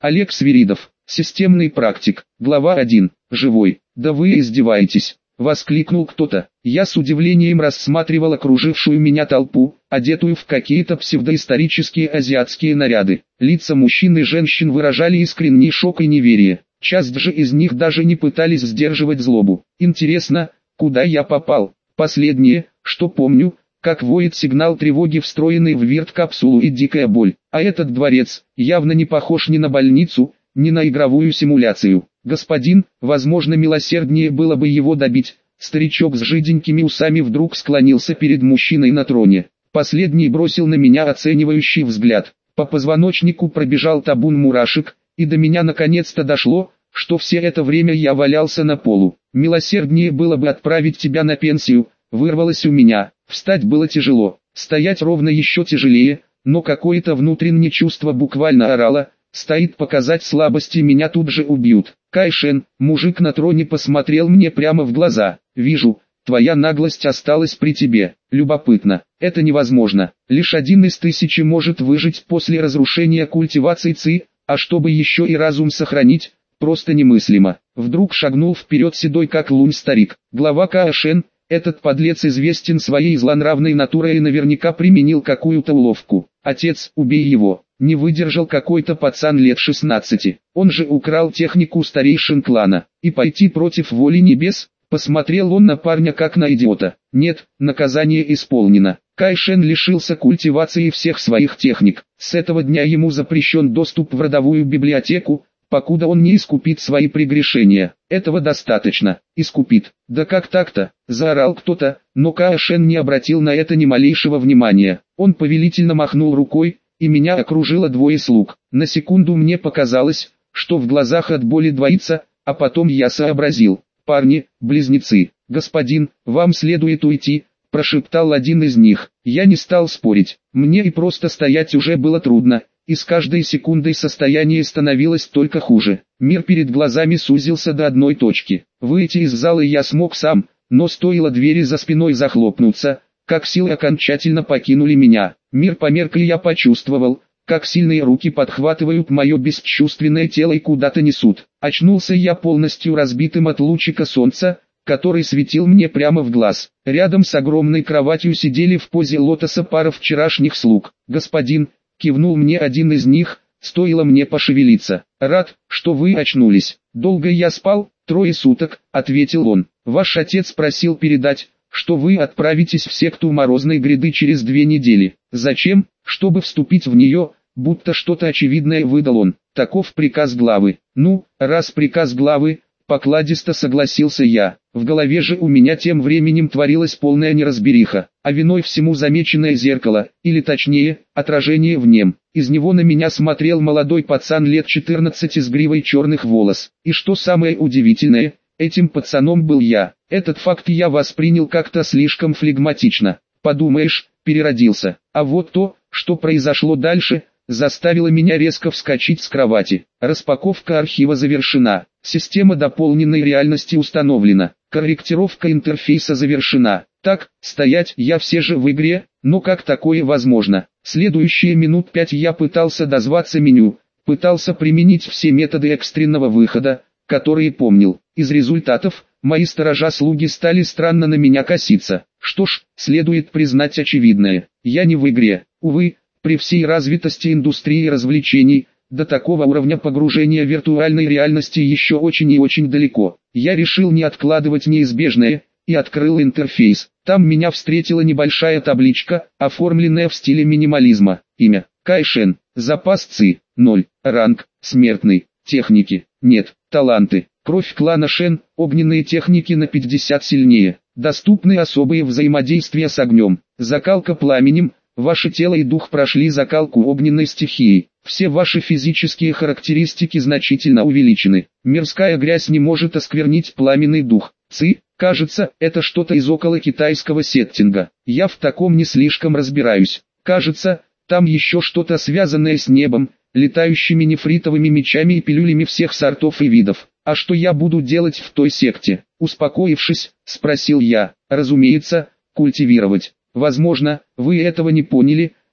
Олег Свиридов, системный практик, глава 1, живой. Да вы издеваетесь, воскликнул кто-то. Я с удивлением рассматривал окружившую меня толпу, одетую в какие-то псевдоисторические азиатские наряды. Лица мужчин и женщин выражали искренний шок и неверие. Часть же из них даже не пытались сдерживать злобу. Интересно, куда я попал? Последнее, что помню, как воет сигнал тревоги, встроенный в вирт-капсулу, и дикая боль. А этот дворец явно не похож ни на больницу, ни на игровую симуляцию. Господин, возможно, милосерднее было бы его добить. Старичок с жиденькими усами вдруг склонился перед мужчиной на троне. Последний бросил на меня оценивающий взгляд. По позвоночнику пробежал табун мурашек, и до меня наконец-то дошло, что все это время я валялся на полу. Милосерднее было бы отправить тебя на пенсию, вырвалось у меня. Встать было тяжело, стоять ровно еще тяжелее, но какое-то внутреннее чувство буквально орало: стоит показать слабости, меня тут же убьют. Кайшен, мужик на троне, посмотрел мне прямо в глаза. Вижу, твоя наглость осталась при тебе. Любопытно, это невозможно. Лишь 1 из 1000 может выжить после разрушения культивации ЦИ, а чтобы еще и разум сохранить, просто немыслимо. Вдруг шагнул вперед седой как лунь старик. Глава Кайшен, этот подлец известен своей злонравной натурой и наверняка применил какую-то уловку. Отец, убей его. Не выдержал какой-то пацан лет 16. Он же украл технику старейшин клана. И пойти против воли небес? Посмотрел он на парня как на идиота. Нет, наказание исполнено. Кайшен лишился культивации всех своих техник. С этого дня ему запрещен доступ в родовую библиотеку, покуда он не искупит свои прегрешения. Этого достаточно. Искупит. Да как так-то? Заорал кто-то, но Кайшен не обратил на это ни малейшего внимания. Он повелительно махнул рукой, и меня окружило 2 слуг. На секунду мне показалось, что в глазах от боли двоится, а потом я сообразил. Парни, близнецы. Господин, вам следует уйти, прошептал один из них. Я не стал спорить. Мне и просто стоять уже было трудно, и с каждой секундой состояние становилось только хуже. Мир перед глазами сузился до одной точки. Выйти из зала я смог сам, но стоило двери за спиной захлопнуться, как силы окончательно покинули меня. Мир померк, и я почувствовал, как сильные руки подхватывают мое бесчувственное тело и куда-то несут. Очнулся я полностью разбитым от лучика солнца, который светил мне прямо в глаз. Рядом с огромной кроватью сидели в позе лотоса пара вчерашних слуг. «Господин», — кивнул мне один из них, стоило мне пошевелиться. «Рад, что вы очнулись. Долго я спал?» «3 суток», — ответил он. «Ваш отец просил передать, что вы отправитесь в секту Морозной Гряды через 2 недели. Зачем? Чтобы вступить в нее», будто что-то очевидное выдал он. «Таков приказ главы». «Ну, раз приказ главы», — покладисто согласился я. В голове же у меня тем временем творилась полная неразбериха, а виной всему замеченное зеркало, или точнее, отражение в нем. Из него на меня смотрел молодой пацан лет 14 с гривой черных волос. И что самое удивительное, этим пацаном был я. Этот факт я воспринял как-то слишком флегматично. Подумаешь, переродился. А вот то, что произошло дальше, заставило меня резко вскочить с кровати. Распаковка архива завершена. Система дополненной реальности установлена. Корректировка интерфейса завершена. Так, стоять, я все же в игре, но как такое возможно? Следующие минут 5 я пытался дозваться меню, пытался применить все методы экстренного выхода, которые помнил. Из результатов, мои сторожа-слуги стали странно на меня коситься. Что ж, следует признать очевидное. Я не в игре. Увы, при всей развитости индустрии развлечений, до такого уровня погружения в виртуальной реальности еще очень и очень далеко. Я решил не откладывать неизбежное, и открыл интерфейс. Там меня встретила небольшая табличка, оформленная в стиле минимализма. Имя: Кайшен. Запас ЦИ: 0. Ранг: смертный. Техники: нет. Таланты: кровь клана Шен, огненные техники на 50 сильнее. Доступны особые взаимодействия с огнем. Закалка пламенем: ваше тело и дух прошли закалку огненной стихией. Все ваши физические характеристики значительно увеличены. Мирская грязь не может осквернить пламенный дух. ЦИ, кажется, это что-то из около китайского сеттинга. Я в таком не слишком разбираюсь. Кажется, там еще что-то связанное с небом, летающими нефритовыми мечами и пилюлями всех сортов и видов. А что я буду делать в той секте? Успокоившись, спросил я. Разумеется, культивировать. Возможно, вы этого не поняли,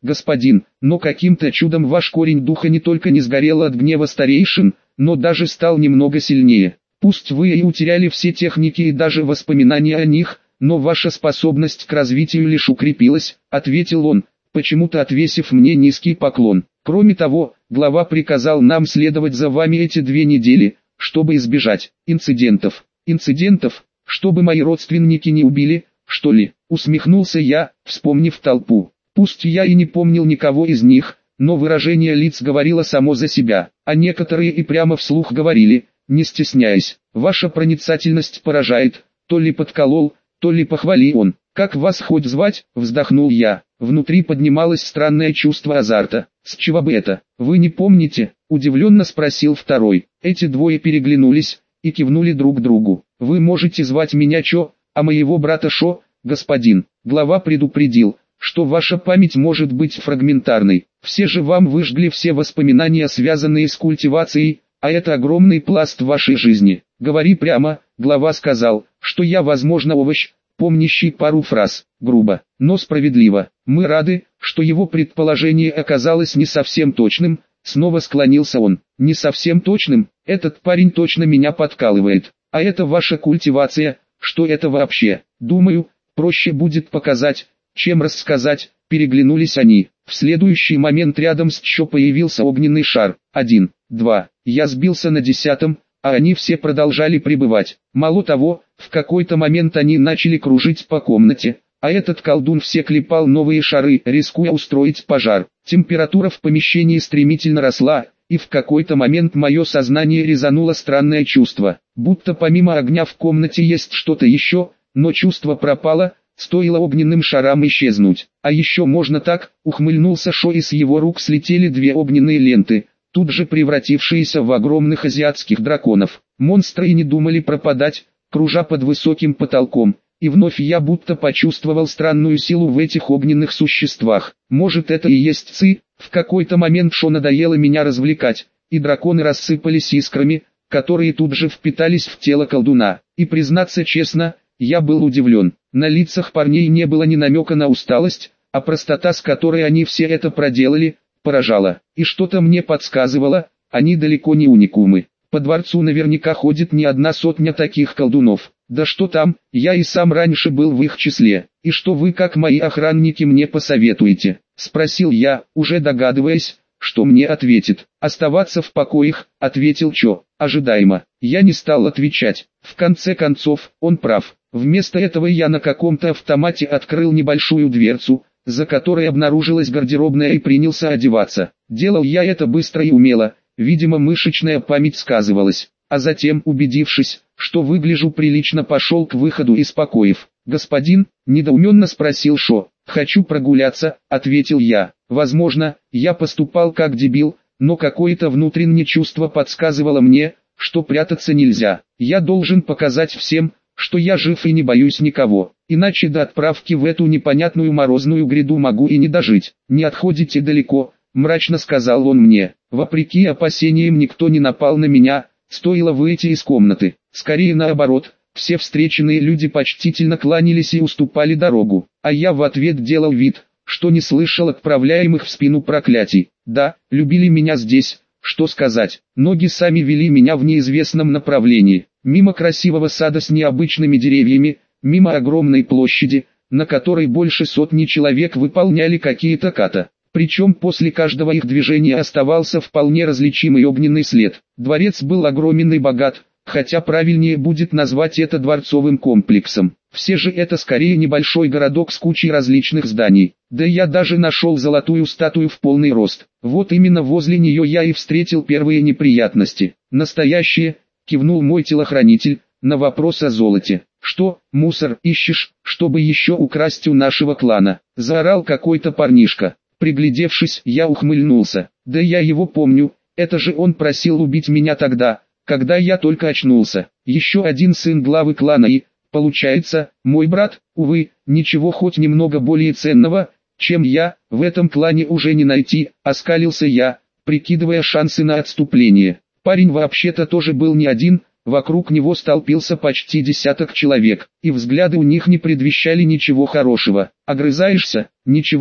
господин, но каким-то чудом ваш корень духа не только не сгорел от гнева старейшин, но даже стал немного сильнее. Пусть вы и утеряли все техники и даже воспоминания о них, но ваша способность к развитию лишь укрепилась», — ответил он, почему-то отвесив мне низкий поклон. «Кроме того, глава приказал нам следовать за вами эти 2 недели, чтобы избежать инцидентов. Инцидентов, чтобы мои родственники не убили, что ли?» — усмехнулся я, вспомнив толпу. Пусть я и не помнил никого из них, но выражение лиц говорило само за себя, а некоторые и прямо вслух говорили, не стесняясь: «Ваша проницательность поражает», то ли подколол, то ли похвалил он. «Как вас хоть звать?» — вздохнул я. Внутри поднималось странное чувство азарта. «С чего бы это? Вы не помните?» — удивленно спросил второй. Эти двое переглянулись и кивнули друг другу. «Вы можете звать меня Чо, а моего брата Шо, господин». Глава предупредил, что ваша память может быть фрагментарной. Все же вам выжгли все воспоминания, связанные с культивацией, а это огромный пласт вашей жизни. «Говори прямо», — глава сказал, что я, возможно, овощ, помнящий пару фраз. Грубо, но справедливо. «Мы рады, что его предположение оказалось не совсем точным», — снова склонился он. «Не совсем точным? Этот парень точно меня подкалывает. А это ваша культивация, что это вообще? Думаю, проще будет показать, чем рассказать». Переглянулись они. В следующий момент рядом с Чо появился огненный шар. 1, 2. Я сбился на 10-м, а они все продолжали пребывать. Мало того, в какой-то момент они начали кружить по комнате, а этот колдун все клепал новые шары, рискуя устроить пожар. Температура в помещении стремительно росла, и в какой-то момент мое сознание резануло странное чувство, будто помимо огня в комнате есть что-то еще, но чувство пропало, стоило огненным шарам исчезнуть. «А еще можно так», — ухмыльнулся Шо, и с его рук слетели 2 огненные ленты, тут же превратившиеся в огромных азиатских драконов. Монстры и не думали пропадать, кружа под высоким потолком, и вновь я будто почувствовал странную силу в этих огненных существах. Может, это и есть Ци? В какой-то момент Шо надоело меня развлекать, и драконы рассыпались искрами, которые тут же впитались в тело колдуна. И признаться честно, я был удивлен. На лицах парней не было ни намека на усталость, а простота, с которой они все это проделали, поражала. И что-то мне подсказывало, они далеко не уникумы. По дворцу наверняка ходит не одна сотня таких колдунов. Да что там, я и сам раньше был в их числе. «И что вы, как мои охранники, мне посоветуете?» — спросил я, уже догадываясь, что мне ответит. «Оставаться в покоях», — ответил Чо. Ожидаемо. Я не стал отвечать. В конце концов, он прав. Вместо этого я на каком-то автомате открыл небольшую дверцу, за которой обнаружилась гардеробная, и принялся одеваться. Делал я это быстро и умело, видимо, мышечная память сказывалась. А затем, убедившись, что выгляжу прилично, пошел к выходу из покоев. «Господин?» — недоуменно спросил Шо. «Хочу прогуляться», — ответил я. Возможно, я поступал как дебил, но какое-то внутреннее чувство подсказывало мне, что прятаться нельзя. Я должен показать всем, что я жив и не боюсь никого, иначе до отправки в эту непонятную морозную гряду могу и не дожить. «Не отходите далеко», — мрачно сказал он мне. Вопреки опасениям никто не напал на меня, стоило выйти из комнаты. Скорее наоборот, все встреченные люди почтительно кланялись и уступали дорогу, а я в ответ делал вид, что не слышал отправляемых в спину проклятий. Да, любили меня здесь, что сказать, ноги сами вели меня в неизвестном направлении. Мимо красивого сада с необычными деревьями, мимо огромной площади, на которой больше сотни человек выполняли какие-то ката. Причем после каждого их движения оставался вполне различимый огненный след. Дворец был огромен и богат, хотя правильнее будет назвать это дворцовым комплексом. Все же это скорее небольшой городок с кучей различных зданий. Да я даже нашел золотую статую в полный рост. Вот именно возле нее я и встретил первые неприятности. «Настоящие?» — кивнул мой телохранитель, на вопрос о золоте. «Что, мусор ищешь, чтобы еще украсть у нашего клана?» — заорал какой-то парнишка. Приглядевшись, я ухмыльнулся. «Да я его помню, это же он просил убить меня тогда, когда я только очнулся. Еще один сын главы клана и, получается, мой брат. Увы, ничего хоть немного более ценного, чем я, в этом клане уже не найти», — оскалился я, прикидывая шансы на отступление. Парень вообще-то тоже был не один, вокруг него столпился почти десяток человек, и взгляды у них не предвещали ничего хорошего. «Огрызаешься? Ничего,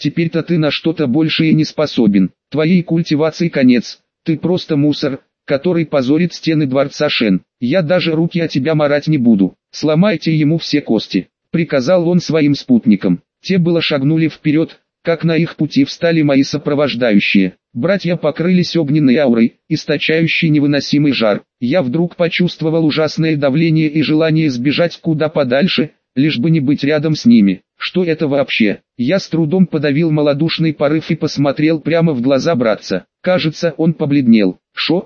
теперь-то ты на что-то большее не способен. Твоей культивации конец, ты просто мусор, который позорит стены дворца Шен. Я даже руки о тебя марать не буду, сломайте ему все кости», — приказал он своим спутникам. Те было шагнули вперед, как на их пути встали мои сопровождающие. Братья покрылись огненной аурой, источающей невыносимый жар. Я вдруг почувствовал ужасное давление и желание сбежать куда подальше, лишь бы не быть рядом с ними. Что это вообще? Я с трудом подавил малодушный порыв и посмотрел прямо в глаза братца. Кажется, он побледнел.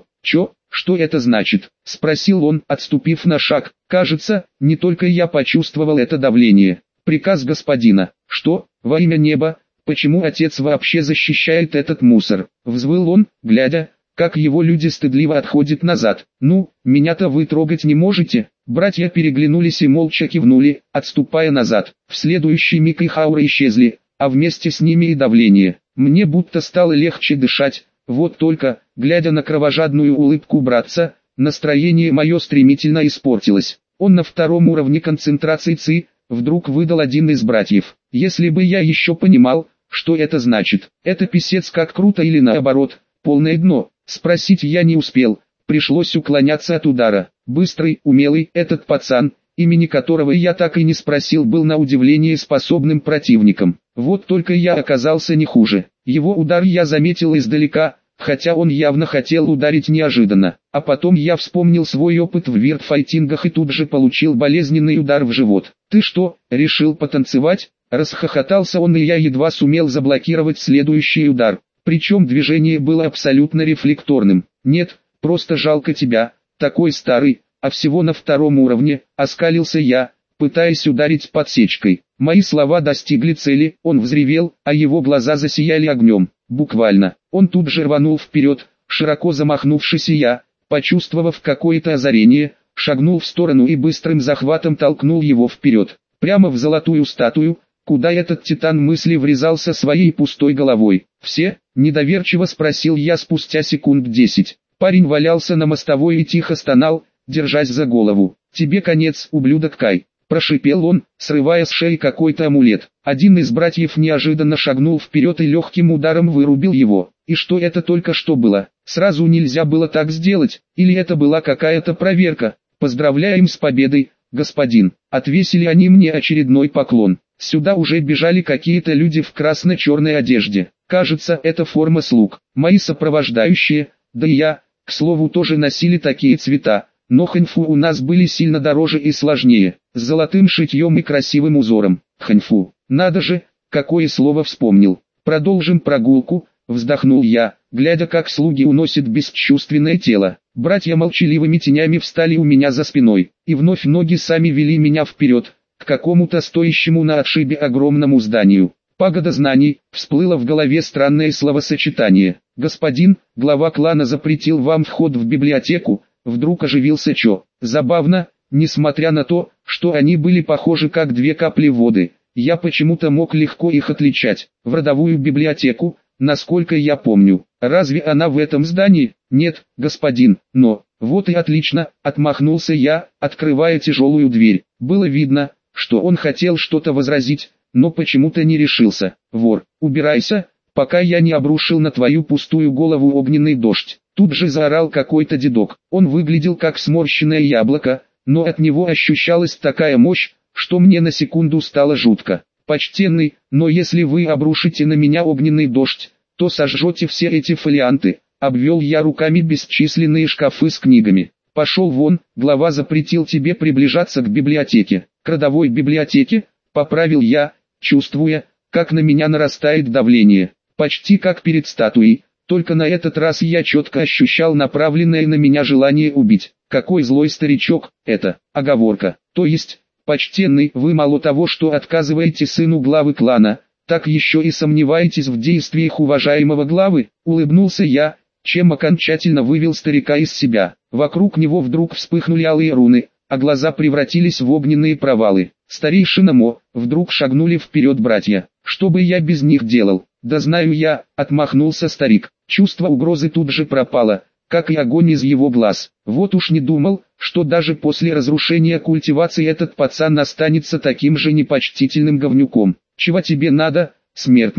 Что это значит?» — спросил он, отступив на шаг. «Кажется, не только я почувствовал это давление. Приказ господина. Что, во имя неба, почему отец вообще защищает этот мусор?» — взвыл он, глядя, как его люди стыдливо отходят назад. «Ну, меня-то вы трогать не можете». Братья переглянулись и молча кивнули, отступая назад. В следующий миг их ауры исчезли, а вместе с ними и давление. Мне будто стало легче дышать. Вот только, глядя на кровожадную улыбку братца, настроение мое стремительно испортилось. Он на втором уровне концентрации ЦИ, вдруг выдал один из братьев. Если бы я еще понимал, что это значит. Это писец как круто или наоборот, полное дно. Спросить я не успел, пришлось уклоняться от удара. Быстрый, умелый, этот пацан, имени которого я так и не спросил, был на удивление способным противником. Вот только я оказался не хуже. Его удар я заметил издалека, хотя он явно хотел ударить неожиданно. А потом я вспомнил свой опыт в виртфайтингах и тут же получил болезненный удар в живот. «Ты что, решил потанцевать?» — расхохотался он, и я едва сумел заблокировать следующий удар. Причем движение было абсолютно рефлекторным. «Нет, просто жалко тебя, такой старый, а всего на втором уровне», — оскалился я, пытаясь ударить подсечкой. Мои слова достигли цели, он взревел, а его глаза засияли огнем. Буквально. Он тут же рванул вперед, широко замахнувшись, и я, почувствовав какое-то озарение, шагнул в сторону и быстрым захватом толкнул его вперед, прямо в золотую статую, куда этот титан мысли врезался своей пустой головой. «Все?» — недоверчиво спросил я спустя секунд 10. Парень валялся на мостовой и тихо стонал, держась за голову. «Тебе конец, ублюдок Кай!» — прошипел он, срывая с шеи какой-то амулет. Один из братьев неожиданно шагнул вперед и легким ударом вырубил его. И что это только что было? Сразу нельзя было так сделать, или это была какая-то проверка? «Поздравляем с победой, господин!» Отвесили они мне очередной поклон. Сюда уже бежали какие-то люди в красно-черной одежде. Кажется, это форма слуг. Мои сопровождающие, да и я, к слову, тоже носили такие цвета. Но ханьфу у нас были сильно дороже и сложнее, с золотым шитьем и красивым узором. Ханьфу, надо же, какое слово вспомнил. «Продолжим прогулку», вздохнул я, глядя, как слуги уносят бесчувственное тело. Братья молчаливыми тенями встали у меня за спиной, и вновь ноги сами вели меня вперед, к какому-то стоящему на отшибе огромному зданию. «Пагода знаний», всплыло в голове странное словосочетание. «Господин, глава клана запретил вам вход в библиотеку», вдруг оживился Чо. Забавно, несмотря на то, что они были похожи как две капли воды, я почему-то мог легко их отличать. В родовую библиотеку, насколько я помню. Разве она в этом здании? Нет, господин, но... Вот и отлично, отмахнулся я, открывая тяжелую дверь. Было видно, что он хотел что-то возразить, но почему-то не решился. «Вор, убирайся, пока я не обрушил на твою пустую голову огненный дождь». Тут же заорал какой-то дедок. Он выглядел как сморщенное яблоко, но от него ощущалась такая мощь, что мне на секунду стало жутко. «Почтенный, но если вы обрушите на меня огненный дождь, то сожжете все эти фолианты», обвел я руками бесчисленные шкафы с книгами. «Пошел вон, глава запретил тебе приближаться к библиотеке». «К родовой библиотеке?» поправил я, чувствуя, как на меня нарастает давление. Почти как перед статуей. Только на этот раз я четко ощущал направленное на меня желание убить. Какой злой старичок, это, оговорка. То есть, почтенный, вы мало того, что отказываете сыну главы клана, так еще и сомневаетесь в действиях уважаемого главы, улыбнулся я, чем окончательно вывел старика из себя. Вокруг него вдруг вспыхнули алые руны, а глаза превратились в огненные провалы. «Старейшина Мо», вдруг шагнули вперед братья. «Что бы я без них делал?» «Да знаю я», — отмахнулся старик. Чувство угрозы тут же пропало, как и огонь из его глаз. Вот уж не думал, что даже после разрушения культивации этот пацан останется таким же непочтительным говнюком. «Чего тебе надо, смертник?»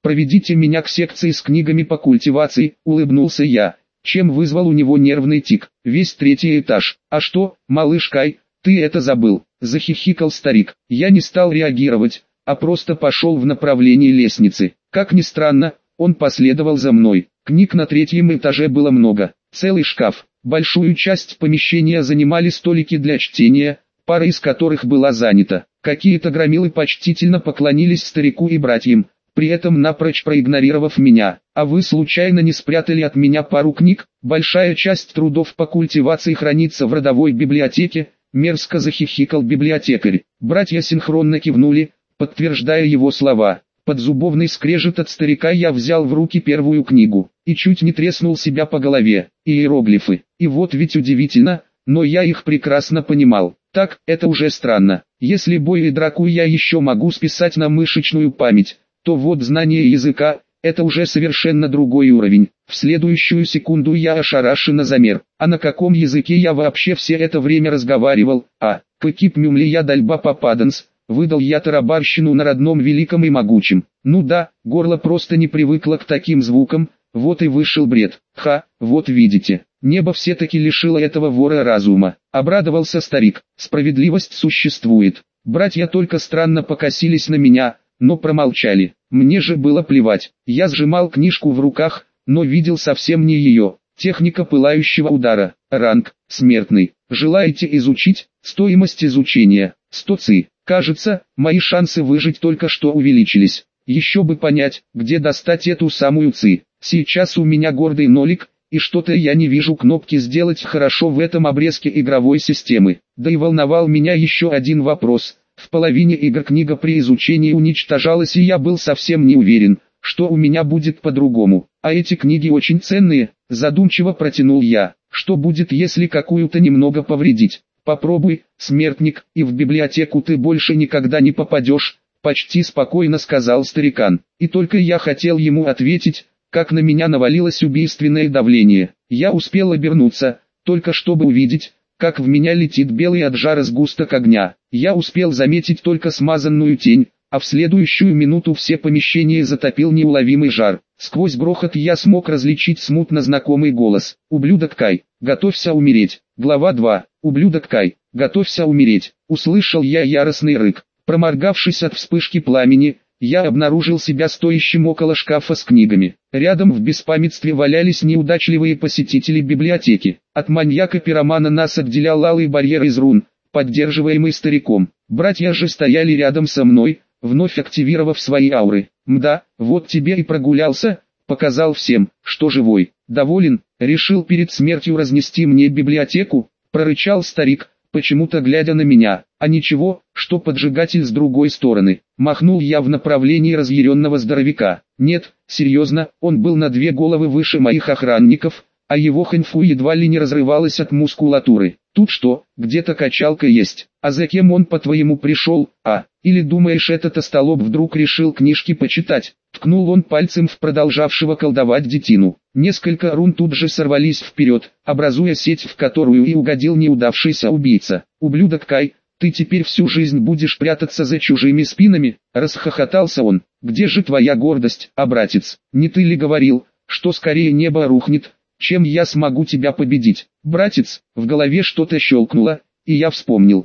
Проведите меня к секции с книгами по культивации, улыбнулся я, чем вызвал у него нервный тик. Весь третий этаж. А что, малыш Кай, ты это забыл? Захихикал старик. Я не стал реагировать, а просто пошел в направлении лестницы. Как ни странно, он последовал за мной. Книг на третьем этаже было много. Целый шкаф. Большую часть помещения занимали столики для чтения, пара из которых была занята. Какие-то громилы почтительно поклонились старику и братьям, при этом напрочь проигнорировав меня. А вы случайно не спрятали от меня пару книг? Большая часть трудов по культивации хранится в родовой библиотеке, мерзко захихикал библиотекарь. Братья синхронно кивнули, подтверждая его слова. Под зубовный скрежет от старика я взял в руки первую книгу, и чуть не треснул себя по голове. Иероглифы. И вот ведь удивительно, но я их прекрасно понимал. Так, это уже странно. Если бой и драку я еще могу списать на мышечную память, то вот знание языка – это уже совершенно другой уровень. В следующую секунду я ошарашенно замер. А на каком языке я вообще все это время разговаривал? Пекип мюмли я дальба попаданс. Выдал я тарабарщину на родном великом и могучем. Ну да, горло просто не привыкло к таким звукам, вот и вышел бред. Вот видите, небо все-таки лишило этого вора разума. Обрадовался старик, справедливость существует. Братья только странно покосились на меня, но промолчали. Мне же было плевать, я сжимал книжку в руках, но видел совсем не ее. Техника пылающего удара, ранг, смертный. Желаете изучить? Стоимость изучения, 100 ци. Кажется, мои шансы выжить только что увеличились. Еще бы понять, где достать эту самую ци. Сейчас у меня гордый нолик, и что-то я не вижу кнопки «Сделать хорошо» в этом обрезке игровой системы. Да и волновал меня еще один вопрос. В половине игр книга при изучении уничтожалась, и я был совсем не уверен, что у меня будет по-другому. А эти книги очень ценные, задумчиво протянул я. Что будет, если какую-то немного повредить? Попробуй, смертник, и в библиотеку ты больше никогда не попадешь, почти спокойно сказал старикан. И только я хотел ему ответить, как на меня навалилось убийственное давление. Я успел обернуться, только чтобы увидеть, как в меня летит белый от жара сгусток огня. Я успел заметить только смазанную тень, а в следующую минуту все помещения затопил неуловимый жар. Сквозь грохот я смог различить смутно знакомый голос. «Ублюдок Кай, готовься умереть». Глава 2. «Ублюдок Кай, готовься умереть». Услышал я яростный рык. Проморгавшись от вспышки пламени, я обнаружил себя стоящим около шкафа с книгами. Рядом в беспамятстве валялись неудачливые посетители библиотеки. От маньяка-пиромана нас отделял алый барьер из рун, поддерживаемый стариком. Братья же стояли рядом со мной, вновь активировав свои ауры. «Мда, вот тебе и прогулялся», показал всем, что живой. «Доволен, решил перед смертью разнести мне библиотеку», прорычал старик, почему-то глядя на меня. «А ничего, что поджигатель с другой стороны», махнул я в направлении разъяренного здоровяка. «Нет, серьезно, он был на 2 головы выше моих охранников, а его хэньфу едва ли не разрывалось от мускулатуры. Тут что, где-то качалка есть, а за кем он по-твоему пришел, Или думаешь, этот остолоп вдруг решил книжки почитать?» Ткнул он пальцем в продолжавшего колдовать детину. Несколько рун тут же сорвались вперед, образуя сеть, в которую и угодил неудавшийся убийца. «Ублюдок Кай, ты теперь всю жизнь будешь прятаться за чужими спинами?» Расхохотался он. «Где же твоя гордость, братец? Не ты ли говорил, что скорее небо рухнет, чем я смогу тебя победить?» «Братец», в голове что-то щелкнуло, и я вспомнил,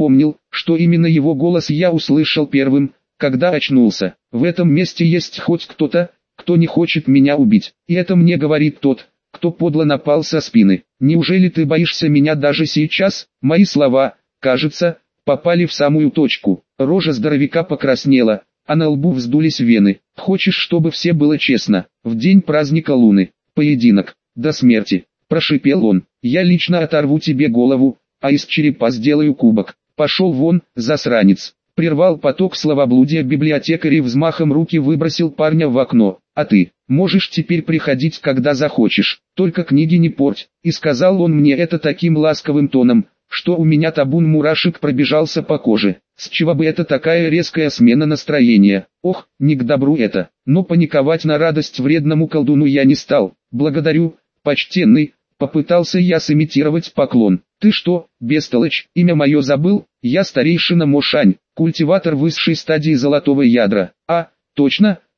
что именно его голос я услышал первым, когда очнулся. В этом месте есть хоть кто-то, кто не хочет меня убить. И это мне говорит тот, кто подло напал со спины. «Неужели ты боишься меня даже сейчас?» Мои слова, кажется, попали в самую точку. Рожа здоровяка покраснела, а на лбу вздулись вены. «Хочешь, чтобы все было честно? В день праздника Луны. Поединок. До смерти», прошипел он. «Я лично оторву тебе голову, а из черепа сделаю кубок. Пошел вон, засранец». Прервал поток словоблудия библиотекарь и взмахом руки выбросил парня в окно. «А ты, можешь теперь приходить, когда захочешь, только книги не порть». И сказал он мне это таким ласковым тоном, что у меня табун мурашек пробежался по коже. С чего бы это такая резкая смена настроения? Ох, не к добру это. Но паниковать на радость вредному колдуну я не стал. «Благодарю, почтенный», попытался я сымитировать поклон. «Ты что, бестолочь, имя мое забыл? Я старейшина Мошань, культиватор высшей стадии золотого ядра». «А, точно,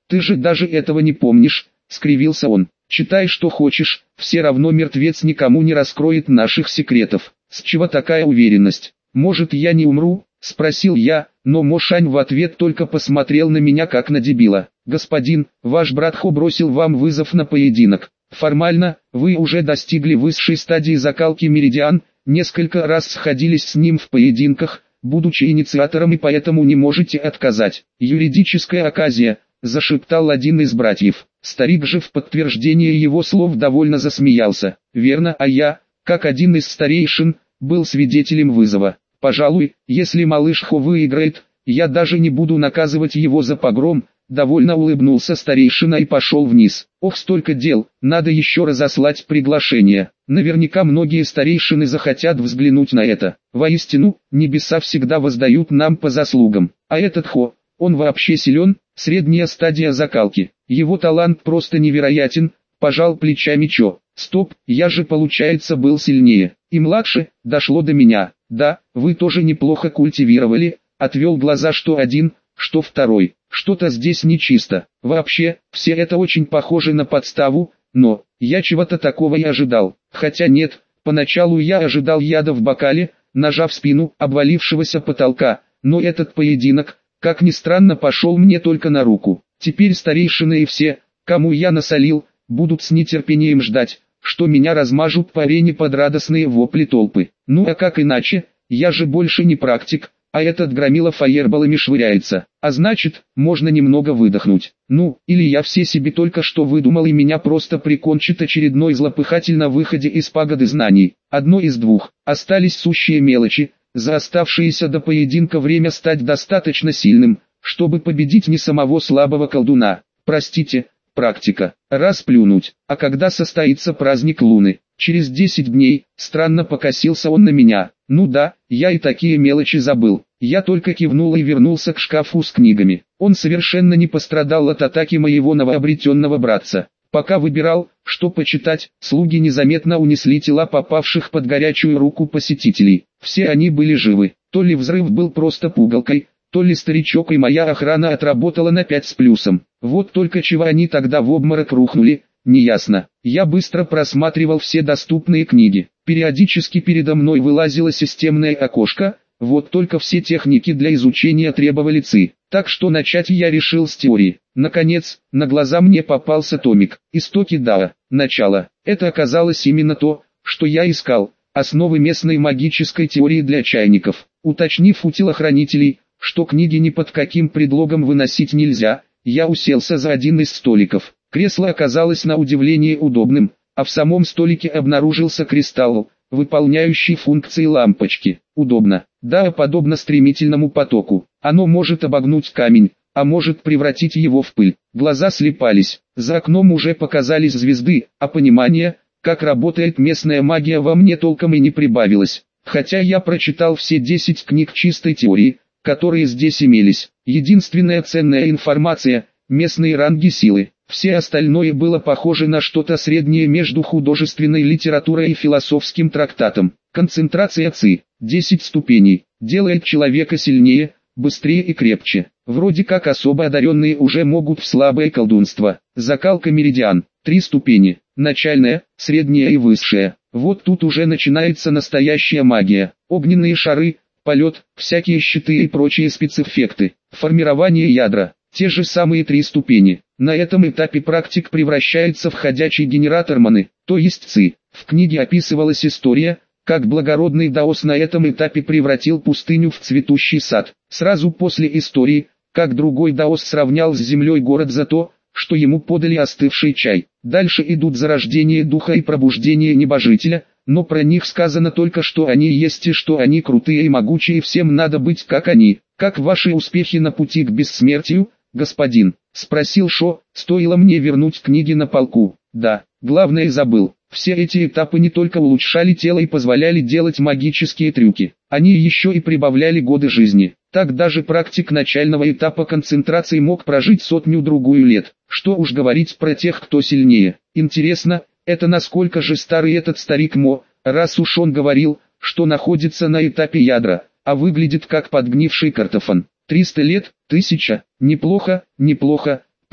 Ты же даже этого не помнишь, скривился он. Читай что хочешь, все равно мертвец никому не раскроет наших секретов. С чего такая уверенность? Может я не умру? Спросил я, но Мошань в ответ только посмотрел на меня как на дебила. Господин, ваш брат Хо бросил вам вызов на поединок. Формально, вы уже достигли высшей стадии закалки Меридиан, несколько раз сходились с ним в поединках, будучи инициатором, и поэтому не можете отказать. Юридическая оказия, зашептал один из братьев. Старик же в подтверждение его слов довольно засмеялся. Верно, а я, как один из старейшин, был свидетелем вызова. Пожалуй, если малыш Хо выиграет, я даже не буду наказывать его за погром. Довольно улыбнулся старейшина и пошел вниз. Ох, столько дел, надо еще разослать приглашение. Наверняка многие старейшины захотят взглянуть на это. Воистину, небеса всегда воздают нам по заслугам. А этот Хо, он вообще силен, средняя стадия закалки. Его талант просто невероятен, пожал плечами Чо. Стоп, я же получается был сильнее. И младше, дошло до меня. Да, вы тоже неплохо культивировали, отвел глаза что один, что второй. Что-то здесь нечисто. Вообще, все это очень похоже на подставу, но я чего-то такого и ожидал. Хотя нет, поначалу я ожидал яда в бокале, ножа в спину, обвалившегося потолка, но этот поединок, как ни странно, пошел мне только на руку. Теперь старейшины и все, кому я насолил, будут с нетерпением ждать, что меня размажут по арене под радостные вопли толпы. Ну а как иначе, я же больше не практик, а этот громила фаерболами швыряется, а значит, можно немного выдохнуть. Ну, или я все себе только что выдумал и меня просто прикончит очередной злопыхатель на выходе из пагоды знаний. Одно из двух, остались сущие мелочи, за оставшееся до поединка время стать достаточно сильным, чтобы победить не самого слабого колдуна. Простите, практика, расплюнуть. А когда состоится праздник Луны? Через 10 дней, странно покосился он на меня. Ну да, я и такие мелочи забыл. Я только кивнул и вернулся к шкафу с книгами. Он совершенно не пострадал от атаки моего новообретенного братца. Пока выбирал, что почитать, слуги незаметно унесли тела попавших под горячую руку посетителей. Все они были живы. То ли взрыв был просто пугалкой, то ли старичок и моя охрана отработала на 5 с плюсом. Вот только чего они тогда в обморок рухнули, неясно. Я быстро просматривал все доступные книги. Периодически передо мной вылазило системное окошко, вот только все техники для изучения требовали ЦИ. Так что начать я решил с теории. Наконец, на глаза мне попался томик «Истоки Дао. Начало». Это оказалось именно то, что я искал. Основы местной магической теории для чайников. Уточнив у телохранителей, что книги ни под каким предлогом выносить нельзя, я уселся за один из столиков. Кресло оказалось на удивление удобным, а в самом столике обнаружился кристалл, выполняющий функции лампочки. Удобно. Да, подобно стремительному потоку. Оно может обогнуть камень, а может превратить его в пыль. Глаза слепались. За окном уже показались звезды, а понимание, как работает местная магия, во мне толком и не прибавилось. Хотя я прочитал все 10 книг чистой теории, которые здесь имелись. Единственная ценная информация – местные ранги силы. Все остальное было похоже на что-то среднее между художественной литературой и философским трактатом. Концентрация ЦИ, 10 ступеней, делает человека сильнее, быстрее и крепче. Вроде как особо одаренные уже могут в слабое колдунство. Закалка меридиан, 3 ступени, начальная, средняя и высшая. Вот тут уже начинается настоящая магия. Огненные шары, полет, всякие щиты и прочие спецэффекты. Формирование ядра, те же самые 3 ступени. На этом этапе практик превращается в ходячий генератор маны, то есть ЦИ. В книге описывалась история, как благородный даос на этом этапе превратил пустыню в цветущий сад. Сразу после истории, как другой даос сравнял с землей город за то, что ему подали остывший чай. Дальше идут зарождение духа и пробуждение небожителя, но про них сказано только, что они есть и что они крутые и могучие, и всем надо быть как они. Как ваши успехи на пути к бессмертию, господин? Спросил Шо, стоило мне вернуть книги на полку. Да, главное забыл. Все эти этапы не только улучшали тело и позволяли делать магические трюки, они еще и прибавляли годы жизни. Так даже практик начального этапа концентрации мог прожить 100-другую лет. Что уж говорить про тех, кто сильнее. Интересно, это насколько же старый этот старик Мо, раз уж он говорил, что находится на этапе ядра, а выглядит как подгнивший картофан. 300 лет, 1000, неплохо, неплохо,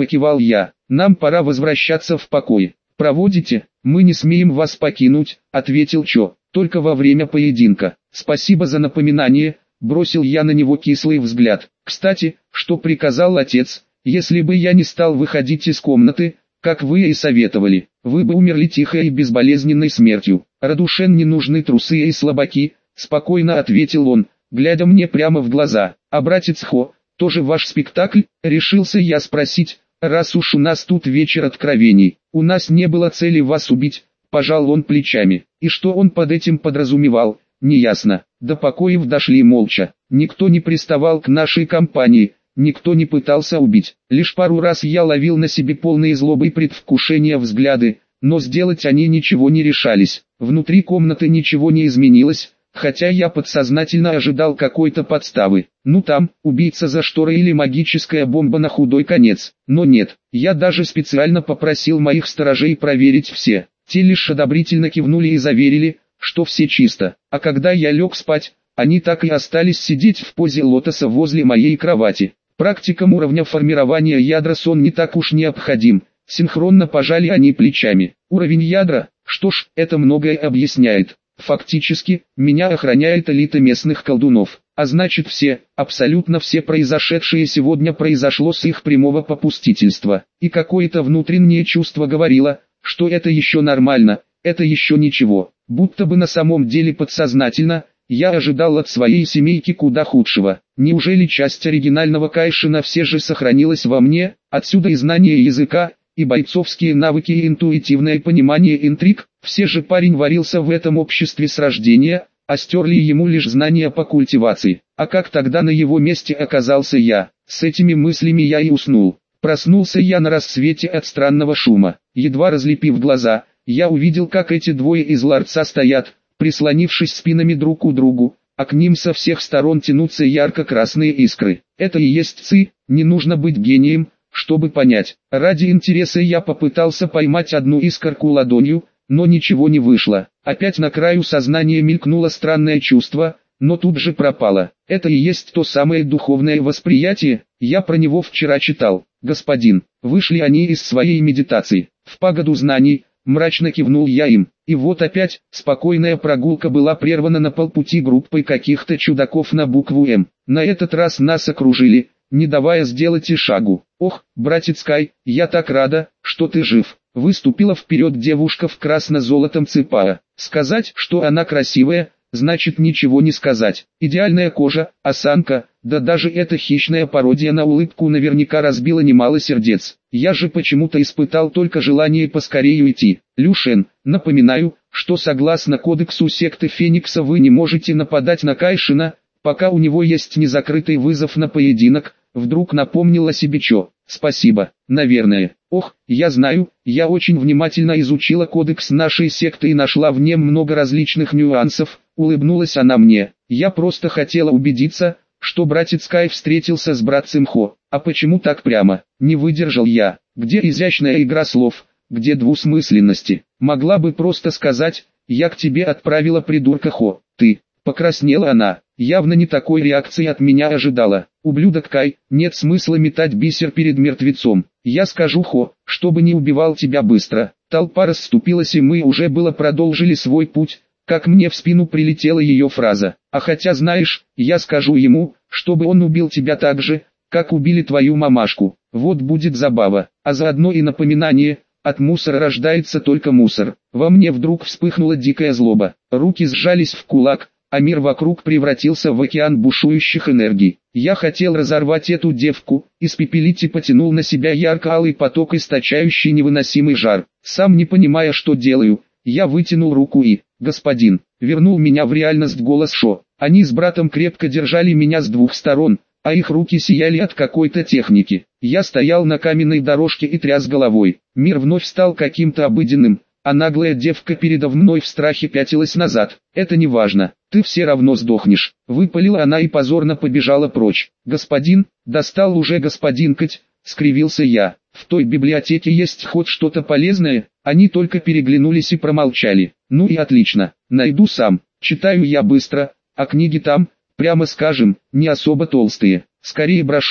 покивал я. Нам пора возвращаться в покой. Проводите? Мы не смеем вас покинуть, ответил Чо. Только во время поединка. Спасибо за напоминание, бросил я на него кислый взгляд. Кстати, что приказал отец? Если бы я не стал выходить из комнаты, как вы и советовали, вы бы умерли тихой и безболезненной смертью. Радушен не нужны трусы и слабаки, спокойно ответил он, глядя мне прямо в глаза. А братец Хо, тоже ваш спектакль? Решился я спросить, раз уж у нас тут вечер откровений. У нас не было цели вас убить, пожал он плечами. И что он под этим подразумевал, неясно. До покоев дошли молча. Никто не приставал к нашей компании. Никто не пытался убить, лишь пару раз я ловил на себе полные злобы и предвкушения взгляды, но сделать они ничего не решались. Внутри комнаты ничего не изменилось, хотя я подсознательно ожидал какой-то подставы. Ну там, убийца за шторой или магическая бомба на худой конец. Но нет, я даже специально попросил моих сторожей проверить все. Те лишь одобрительно кивнули и заверили, что все чисто. А когда я лег спать, они так и остались сидеть в позе лотоса возле моей кровати. Практикам уровня формирования ядра сон не так уж необходим, синхронно пожали они плечами. Уровень ядра, что ж, это многое объясняет. Фактически, меня охраняет элита местных колдунов, а значит все, абсолютно все произошедшее сегодня произошло с их прямого попустительства. И какое-то внутреннее чувство говорило, что это еще нормально, это еще ничего, будто бы на самом деле подсознательно, я ожидал от своей семейки куда худшего. Неужели часть оригинального Кайшина все же сохранилась во мне? Отсюда и знание языка, и бойцовские навыки, и интуитивное понимание интриг. Все же парень варился в этом обществе с рождения, а стерли ему лишь знания по культивации. А как тогда на его месте оказался я? С этими мыслями я и уснул. Проснулся я на рассвете от странного шума. Едва разлепив глаза, я увидел, как эти двое из ларца стоят, прислонившись спинами друг к другу, а к ним со всех сторон тянутся ярко-красные искры. Это и есть Ци, не нужно быть гением, чтобы понять. Ради интереса я попытался поймать одну искорку ладонью, но ничего не вышло. Опять на краю сознания мелькнуло странное чувство, но тут же пропало. Это и есть то самое духовное восприятие, я про него вчера читал. Господин, вышли они из своей медитации, в пагоду знаний. Мрачно кивнул я им, и вот опять, спокойная прогулка была прервана на полпути группой каких-то чудаков на букву «М». На этот раз нас окружили, не давая сделать и шагу. «Ох, братец Кай, я так рада, что ты жив!» Выступила вперед девушка в красно-золотом ципае. Сказать, что она красивая, значит ничего не сказать. Идеальная кожа, осанка, да даже эта хищная пародия на улыбку наверняка разбила немало сердец. Я же почему-то испытал только желание поскорее уйти. Люшен, напоминаю, что согласно кодексу секты Феникса вы не можете нападать на Кайшина, пока у него есть незакрытый вызов на поединок. Вдруг напомнила себе Чо. Спасибо, наверное. Ох, я знаю, я очень внимательно изучила кодекс нашей секты и нашла в нем много различных нюансов, улыбнулась она мне. Я просто хотела убедиться, что братец Кай встретился с братцем Хо. А почему так прямо? Не выдержал я. Где изящная игра слов, где двусмысленности? Могла бы просто сказать, я к тебе отправила придурка Хо. Ты. Покраснела она, явно не такой реакции от меня ожидала. Ублюдок Кай, нет смысла метать бисер перед мертвецом. Я скажу Хо, чтобы не убивал тебя быстро. Толпа расступилась и мы уже было продолжили свой путь, как мне в спину прилетела ее фраза. А хотя знаешь, я скажу ему, чтобы он убил тебя так же, как убили твою мамашку. Вот будет забава, а заодно и напоминание. От мусора рождается только мусор. Во мне вдруг вспыхнула дикая злоба. Руки сжались в кулак, а мир вокруг превратился в океан бушующих энергий. Я хотел разорвать эту девку, испепелить и потянул на себя ярко-алый поток, источающий невыносимый жар. Сам не понимая, что делаю, я вытянул руку и, господин, вернул меня в реальность голос Шо. Они с братом крепко держали меня с двух сторон, а их руки сияли от какой-то техники. Я стоял на каменной дорожке и тряс головой. Мир вновь стал каким-то обыденным, а наглая девка передо мной в страхе пятилась назад. «Это не важно, ты все равно сдохнешь», — выпалила она и позорно побежала прочь. «Господин, достал уже господин Кать», — скривился я. «В той библиотеке есть хоть что-то полезное?» Они только переглянулись и промолчали. «Ну и отлично, найду сам, читаю я быстро, а книги там, прямо скажем, не особо толстые, скорее брошюры,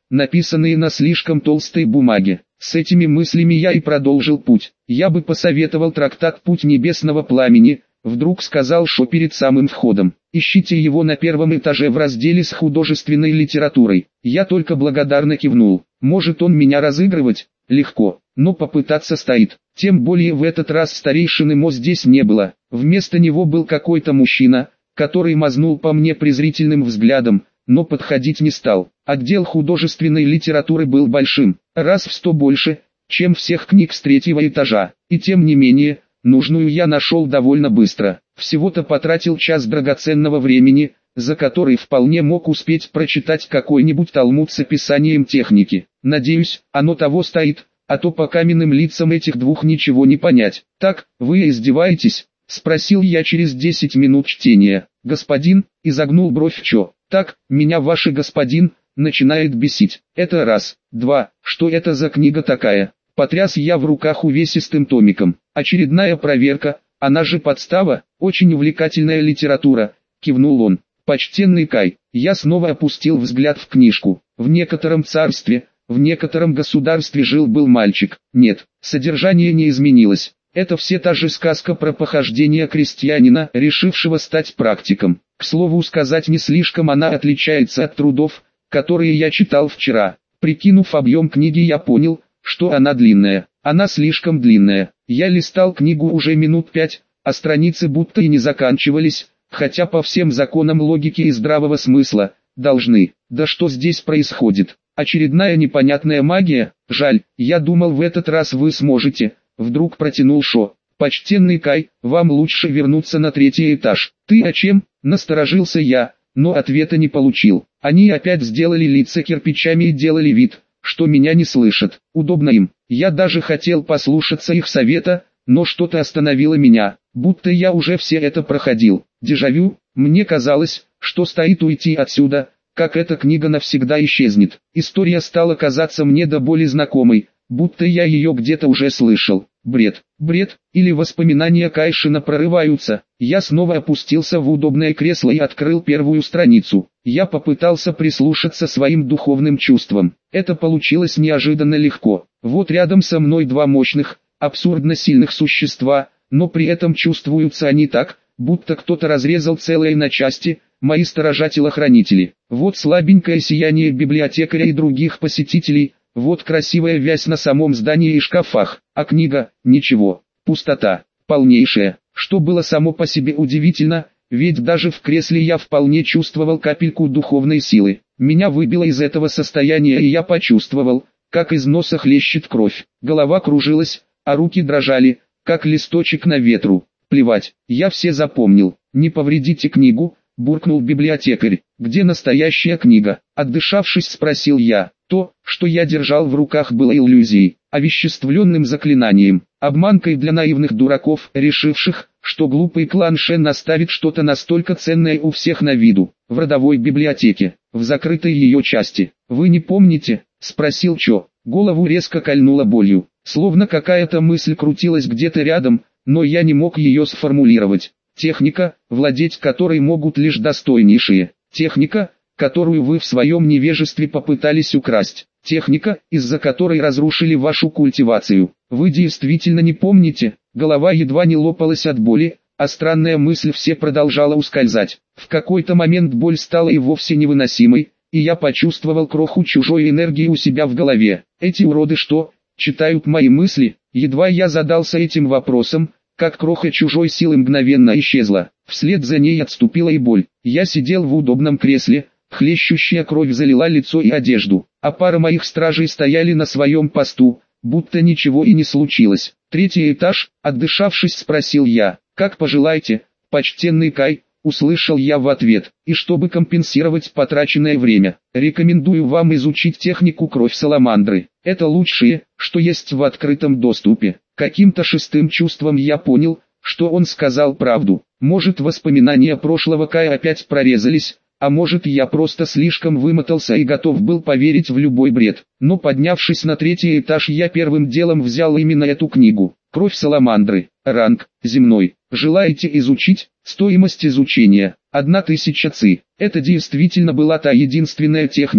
написанные на слишком толстой бумаге. С этими мыслями я и продолжил путь. Я бы посоветовал трактат «Путь небесного пламени», вдруг сказал Шо перед самым входом. Ищите его на первом этаже в разделе с художественной литературой. Я только благодарно кивнул. Может он меня разыгрывать? Легко, но попытаться стоит. Тем более в этот раз старейшины Мо здесь не было. Вместо него был какой-то мужчина, который мазнул по мне презрительным взглядом, но подходить не стал. Отдел художественной литературы был большим, раз в 100 больше, чем всех книг с 3-го этажа. И тем не менее, нужную я нашел довольно быстро. Всего-то потратил час драгоценного времени, за который вполне мог успеть прочитать какой-нибудь талмуд с описанием техники. Надеюсь, оно того стоит, а то по каменным лицам этих двух ничего не понять. «Так, вы издеваетесь?» — спросил я через 10 минут чтения. «Господин», — изогнул бровь Чо. «Так, меня ваш господин начинает бесить. Это раз. Два, что это за книга такая?» Потряс я в руках увесистым томиком. «Очередная проверка, она же подстава, очень увлекательная литература», — кивнул он. «Почтенный Кай». Я снова опустил взгляд в книжку. В некотором царстве, в некотором государстве жил-был мальчик. Нет, содержание не изменилось. Это все та же сказка про похождение крестьянина, решившего стать практиком. К слову сказать, не слишком она отличается от трудов, которые я читал вчера. Прикинув объем книги, я понял, что она длинная. Она слишком длинная. Я листал книгу уже минут 5, а страницы будто и не заканчивались, хотя по всем законам логики и здравого смысла должны. Да что здесь происходит? Очередная непонятная магия? Жаль, я думал, в этот раз вы сможете. Вдруг протянул Шо. «Почтенный Кай, вам лучше вернуться на 3-й этаж». «Ты о чем?» — насторожился я, но ответа не получил. Они опять сделали лица кирпичами и делали вид, что меня не слышат. Удобно им. Я даже хотел послушаться их совета, но что-то остановило меня, будто я уже все это проходил. Дежавю, мне казалось, что стоит уйти отсюда, как эта книга навсегда исчезнет. История стала казаться мне до боли знакомой, будто я ее где-то уже слышал. Бред, или воспоминания Кайшина прорываются. Я снова опустился в удобное кресло и открыл первую страницу. Я попытался прислушаться своим духовным чувствам. Это получилось неожиданно легко. Вот рядом со мной два мощных, абсурдно сильных существа, но при этом чувствуются они так, будто кто-то разрезал целое на части, мои сторожа-телохранители. Вот слабенькое сияние библиотекаря и других посетителей. Вот красивая вязь на самом здании и шкафах, а книга – ничего, пустота, полнейшая, что было само по себе удивительно, ведь даже в кресле я вполне чувствовал капельку духовной силы. Меня выбило из этого состояния, и я почувствовал, как из носа хлещет кровь, голова кружилась, а руки дрожали, как листочек на ветру. Плевать, я все запомнил. «Не повредите книгу», – буркнул библиотекарь. «Где настоящая книга?» – отдышавшись, спросил я. То, что я держал в руках, было иллюзией, овеществленным заклинанием, обманкой для наивных дураков, решивших, что глупый клан Шен оставит что-то настолько ценное у всех на виду, в родовой библиотеке, в закрытой ее части. «Вы не помните?» – спросил Чо. Голову резко кольнуло болью, словно какая-то мысль крутилась где-то рядом, но я не мог ее сформулировать. Техника, владеть которой могут лишь достойнейшие. Техника, которую вы в своем невежестве попытались украсть. Техника, из-за которой разрушили вашу культивацию. Вы действительно не помните? Голова едва не лопалась от боли, а странная мысль все продолжала ускользать. В какой-то момент боль стала и вовсе невыносимой, и я почувствовал кроху чужой энергии у себя в голове. Эти уроды что, читают мои мысли? Едва я задался этим вопросом, как кроха чужой силы мгновенно исчезла. Вслед за ней отступила и боль. Я сидел в удобном кресле. Хлещущая кровь залила лицо и одежду, а пара моих стражей стояли на своем посту, будто ничего и не случилось. 3-й этаж, отдышавшись, спросил я. «Как пожелаете, почтенный Кай», услышал я в ответ. «И чтобы компенсировать потраченное время, рекомендую вам изучить технику кровь саламандры. Это лучшее, что есть в открытом доступе». Каким-то шестым чувством я понял, что он сказал правду. Может, воспоминания прошлого Кая опять прорезались, а может, я просто слишком вымотался и готов был поверить в любой бред. Но поднявшись на 3-й этаж, я первым делом взял именно эту книгу. «Кровь саламандры». Ранг – земной. Желаете изучить? Стоимость изучения – 1000 ци. Это действительно была та единственная техника,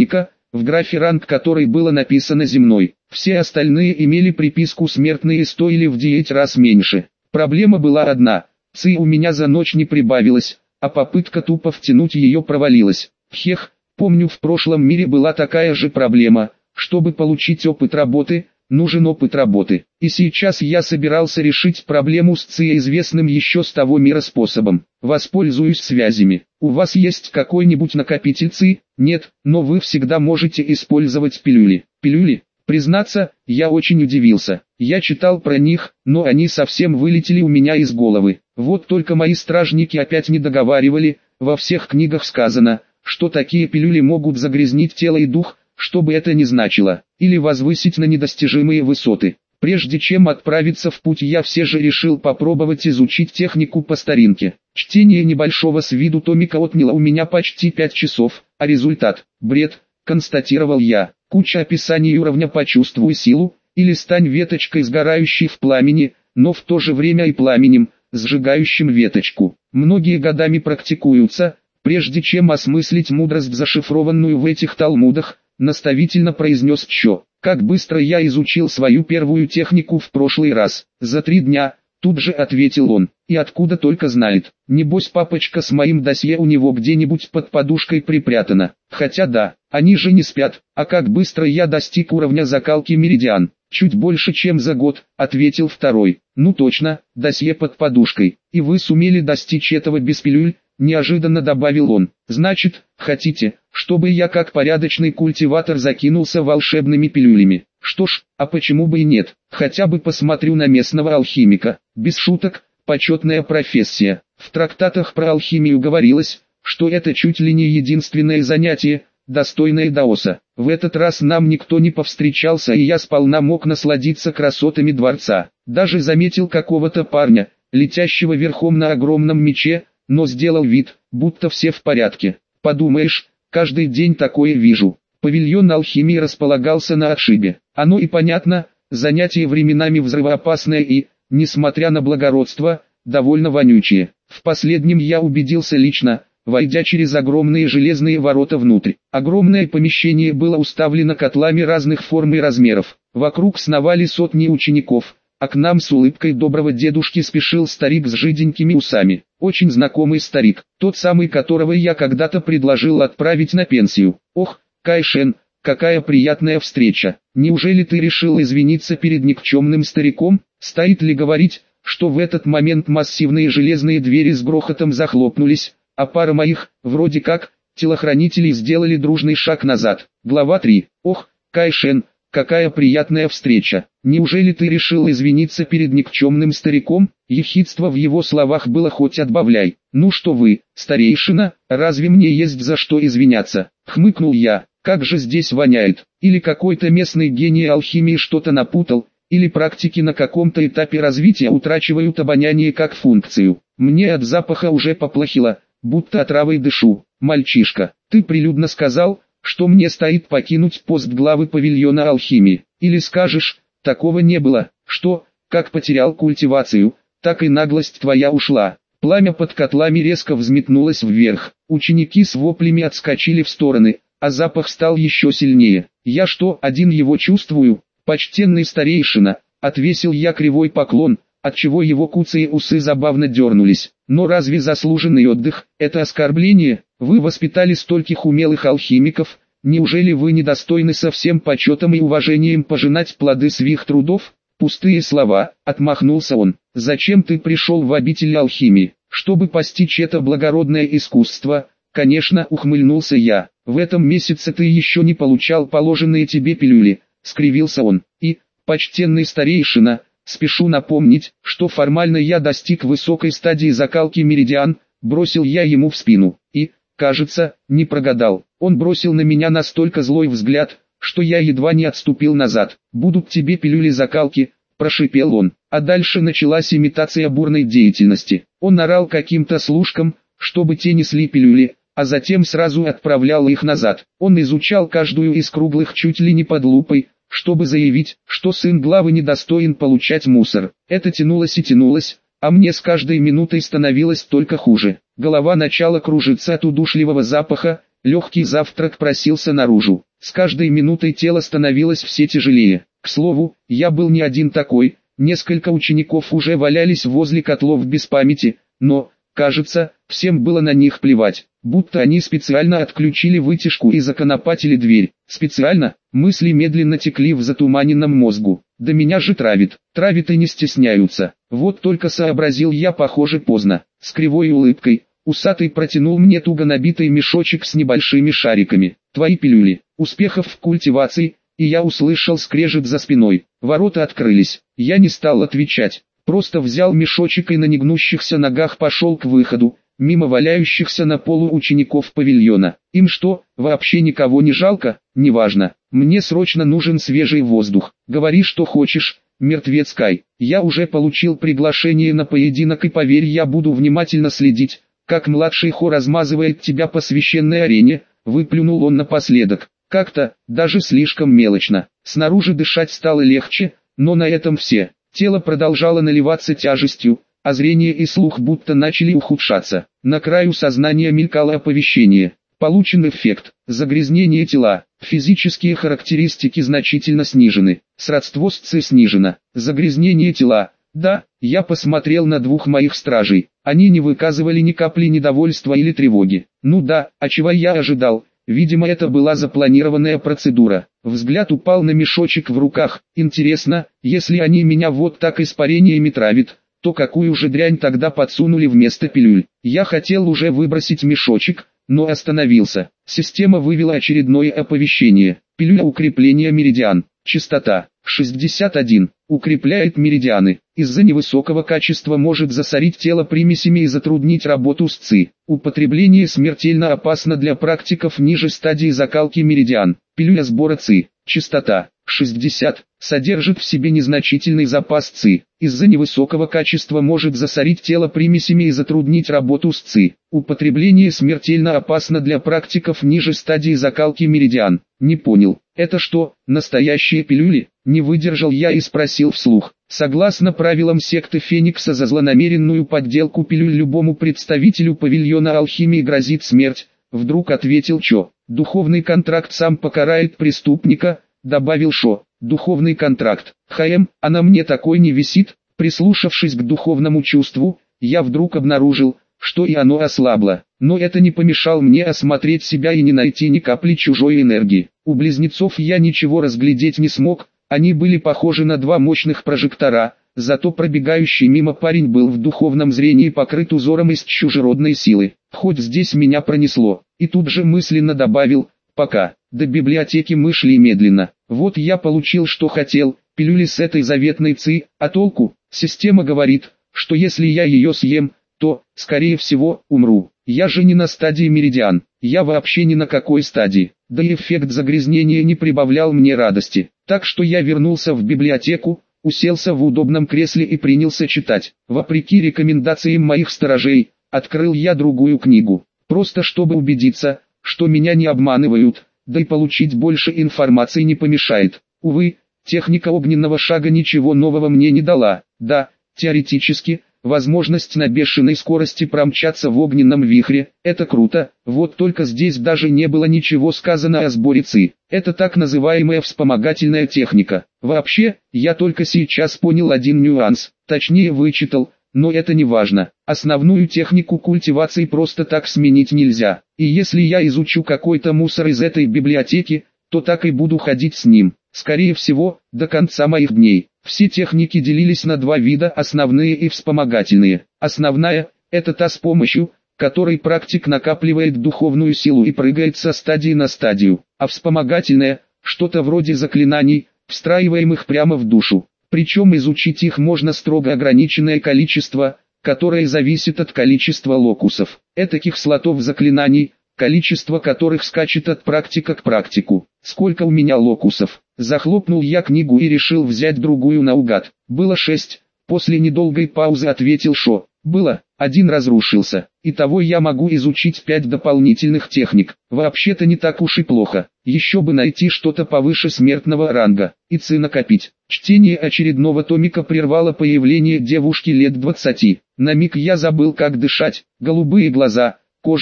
в графе ранг которой было написано «земной». Все остальные имели приписку «смертный» и стоили в 9 раз меньше. Проблема была одна, ЦИ у меня за ночь не прибавилось, а попытка тупо втянуть ее провалилась. Хех, помню, в прошлом мире была такая же проблема. Чтобы получить опыт работы, нужен опыт работы. И сейчас я собирался решить проблему с ЦИ известным еще с того мира способом. Воспользуюсь связями. У вас есть какой-нибудь накопитель ЦИ? Нет, но вы всегда можете использовать пилюли. Пилюли? Признаться, я очень удивился. Я читал про них, но они совсем вылетели у меня из головы. Вот только мои стражники опять не договаривали. Во всех книгах сказано, что такие пилюли могут загрязнить тело и дух, что бы это ни значило, или возвысить на недостижимые высоты. Прежде чем отправиться в путь, я все же решил попробовать изучить технику по старинке. Чтение небольшого с виду томика отняло у меня почти 5 часов, а результат – бред, констатировал я. Куча описаний уровня «почувствуй силу» или «стань веточкой, сгорающей в пламени», но в то же время и пламенем, сжигающим веточку. Многие годами практикуются, прежде чем осмыслить мудрость, зашифрованную в этих талмудах, наставительно произнес Чо. Как быстро я изучил свою первую технику в прошлый раз. За 3 дня, тут же ответил он. И откуда только знает. Небось папочка с моим досье у него где-нибудь под подушкой припрятана. Хотя да, они же не спят. А как быстро я достиг уровня закалки меридиан? Чуть больше, чем за год, ответил второй. Ну точно, досье под подушкой. И вы сумели достичь этого без пилюль? Неожиданно добавил он. Значит, хотите, чтобы я как порядочный культиватор закинулся волшебными пилюлями? Что ж, а почему бы и нет? Хотя бы посмотрю на местного алхимика. Без шуток, почетная профессия. В трактатах про алхимию говорилось, что это чуть ли не единственное занятие, достойное даоса. В этот раз нам никто не повстречался, и я сполна мог насладиться красотами дворца. Даже заметил какого-то парня, летящего верхом на огромном мече, но сделал вид, будто все в порядке. Подумаешь, каждый день такое вижу. Павильон алхимии располагался на отшибе. Оно и понятно, занятие временами взрывоопасное и, несмотря на благородство, довольно вонючее. В последнем я убедился лично, войдя через огромные железные ворота внутрь. Огромное помещение было уставлено котлами разных форм и размеров. Вокруг сновали сотни учеников, а к нам с улыбкой доброго дедушки спешил старик с жиденькими усами. Очень знакомый старик, тот самый, которого я когда-то предложил отправить на пенсию. Ох, Кайшен, какая приятная встреча. Неужели ты решил извиниться перед никчемным стариком? Стоит ли говорить, что в этот момент массивные железные двери с грохотом захлопнулись, а пара моих, вроде как, телохранителей сделали дружный шаг назад. Глава 3. Ох, Кайшен, какая приятная встреча. Неужели ты решил извиниться перед никчемным стариком? Ехидство в его словах было хоть отбавляй. Ну что вы, старейшина, разве мне есть за что извиняться? Хмыкнул я. Как же здесь воняет. Или какой-то местный гений алхимии что-то напутал, или практики на каком-то этапе развития утрачивают обоняние как функцию. Мне от запаха уже поплохело, будто отравой дышу. Мальчишка, ты прилюдно сказал, что мне стоит покинуть пост главы павильона алхимии. Или скажешь, такого не было, что, как потерял культивацию, так и наглость твоя ушла. Пламя под котлами резко взметнулось вверх. Ученики с воплями отскочили в стороны, а запах стал еще сильнее. Я что, один его чувствую? Почтенный старейшина, отвесил я кривой поклон, отчего его куцые усы забавно дернулись. Но разве заслуженный отдых – это оскорбление? Вы воспитали стольких умелых алхимиков, неужели вы недостойны со всем почетом и уважением пожинать плоды своих трудов? Пустые слова, отмахнулся он. Зачем ты пришел в обитель алхимии? Чтобы постичь это благородное искусство? Конечно, ухмыльнулся я. В этом месяце ты еще не получал положенные тебе пилюли, скривился он. И, почтенный старейшина, спешу напомнить, что формально я достиг высокой стадии закалки меридиан, бросил я ему в спину. И, кажется, не прогадал. Он бросил на меня настолько злой взгляд, что я едва не отступил назад. «Будут тебе пилюли закалки», – прошипел он. А дальше началась имитация бурной деятельности. Он орал каким-то служкам, чтобы те несли пилюли, а затем сразу отправлял их назад. Он изучал каждую из круглых чуть ли не под лупой, чтобы заявить, что сын главы недостоин получать мусор. Это тянулось и тянулось, а мне с каждой минутой становилось только хуже. Голова начала кружиться от удушливого запаха, легкий завтрак просился наружу. С каждой минутой тело становилось все тяжелее. К слову, я был не один такой, несколько учеников уже валялись возле котлов без памяти, но, кажется, всем было на них плевать, будто они специально отключили вытяжку и законопатили дверь. Специально, мысли медленно текли в затуманенном мозгу. Да меня же травит и не стесняются. Вот только сообразил я, похоже, поздно. С кривой улыбкой, усатый протянул мне туго набитый мешочек с небольшими шариками. Твои пилюли. Успехов в культивации. И я услышал скрежет за спиной. Ворота открылись. Я не стал отвечать. Просто взял мешочек и на негнущихся ногах пошел к выходу, мимо валяющихся на полу учеников павильона. Им что, вообще никого не жалко? Неважно. Мне срочно нужен свежий воздух. Говори, что хочешь, мертвец Кай. Я уже получил приглашение на поединок, и поверь, я буду внимательно следить, как младший Хо размазывает тебя по священной арене, выплюнул он напоследок. Как-то, даже слишком мелочно. Снаружи дышать стало легче, но на этом все. Тело продолжало наливаться тяжестью, а зрение и слух будто начали ухудшаться. На краю сознания мелькало оповещение. Получен эффект. Загрязнение тела. Физические характеристики значительно снижены. Сродство с ЦИ снижено. Загрязнение тела. Да, я посмотрел на двух моих стражей. Они не выказывали ни капли недовольства или тревоги. Ну да, а чего я ожидал? Видимо, это была запланированная процедура. Взгляд упал на мешочек в руках. Интересно, если они меня вот так испарениями травят, то какую же дрянь тогда подсунули вместо пилюль? Я хотел уже выбросить мешочек, но остановился. Система вывела очередное оповещение. Пилюля укрепления меридиан. Частота 61. Укрепляет меридианы. Из-за невысокого качества может засорить тело примесями и затруднить работу с ЦИ. Употребление смертельно опасно для практиков ниже стадии закалки меридиан. Пилюля сбора ЦИ. Частота 60. Содержит в себе незначительный запас ЦИ. Из-за невысокого качества может засорить тело примесями и затруднить работу с ЦИ. Употребление смертельно опасно для практиков ниже стадии закалки меридиан. Не понял, это что, настоящие пилюли? Не выдержал я и спросил вслух. Согласно правилам секты Феникса, за злонамеренную подделку пилюль любому представителю павильона алхимии грозит смерть. Вдруг ответил Чо. Духовный контракт сам покарает преступника, добавил Шо. Духовный контракт. А на мне такой не висит. Прислушавшись к духовному чувству, я вдруг обнаружил, что и оно ослабло. Но это не помешало мне осмотреть себя и не найти ни капли чужой энергии. У близнецов я ничего разглядеть не смог, они были похожи на два мощных прожектора, зато пробегающий мимо парень был в духовном зрении покрыт узором из чужеродной силы. Хоть здесь меня пронесло, и тут же мысленно добавил, пока. До библиотеки мы шли медленно. Вот я получил, что хотел, пилюли с этой заветной ЦИ, а толку? Система говорит, что если я ее съем, то, скорее всего, умру. Я же не на стадии меридиан, я вообще ни на какой стадии. Да и эффект загрязнения не прибавлял мне радости. Так что я вернулся в библиотеку, уселся в удобном кресле и принялся читать. Вопреки рекомендациям моих сторожей, открыл я другую книгу. Просто чтобы убедиться, что меня не обманывают, да и получить больше информации не помешает. Увы, техника огненного шага ничего нового мне не дала. Да, теоретически, возможность на бешеной скорости промчаться в огненном вихре – это круто, вот только здесь даже не было ничего сказано о сборе ЦИ. Это так называемая вспомогательная техника. Вообще, я только сейчас понял один нюанс, точнее вычитал, но это не важно. Основную технику культивации просто так сменить нельзя. И если я изучу какой-то мусор из этой библиотеки, то так и буду ходить с ним. Скорее всего, до конца моих дней. Все техники делились на два вида: основные и вспомогательные. Основная – это та, с помощью которой практик накапливает духовную силу и прыгает со стадии на стадию. А вспомогательная – что-то вроде заклинаний, встраиваемых прямо в душу. Причем изучить их можно строго ограниченное количество, которое зависит от количества локусов. Этаких слотов заклинаний, количество которых скачет от практика к практику. Сколько у меня локусов? Захлопнул я книгу и решил взять другую наугад. Было 6. После недолгой паузы ответил Шо. Было. 1 разрушился. Итого я могу изучить 5 дополнительных техник. Вообще-то не так уж и плохо. Еще бы найти что-то повыше смертного ранга. И ЦИ накопить. Чтение очередного томика прервало появление девушки лет 20. На миг я забыл, как дышать. Голубые глаза, кожа,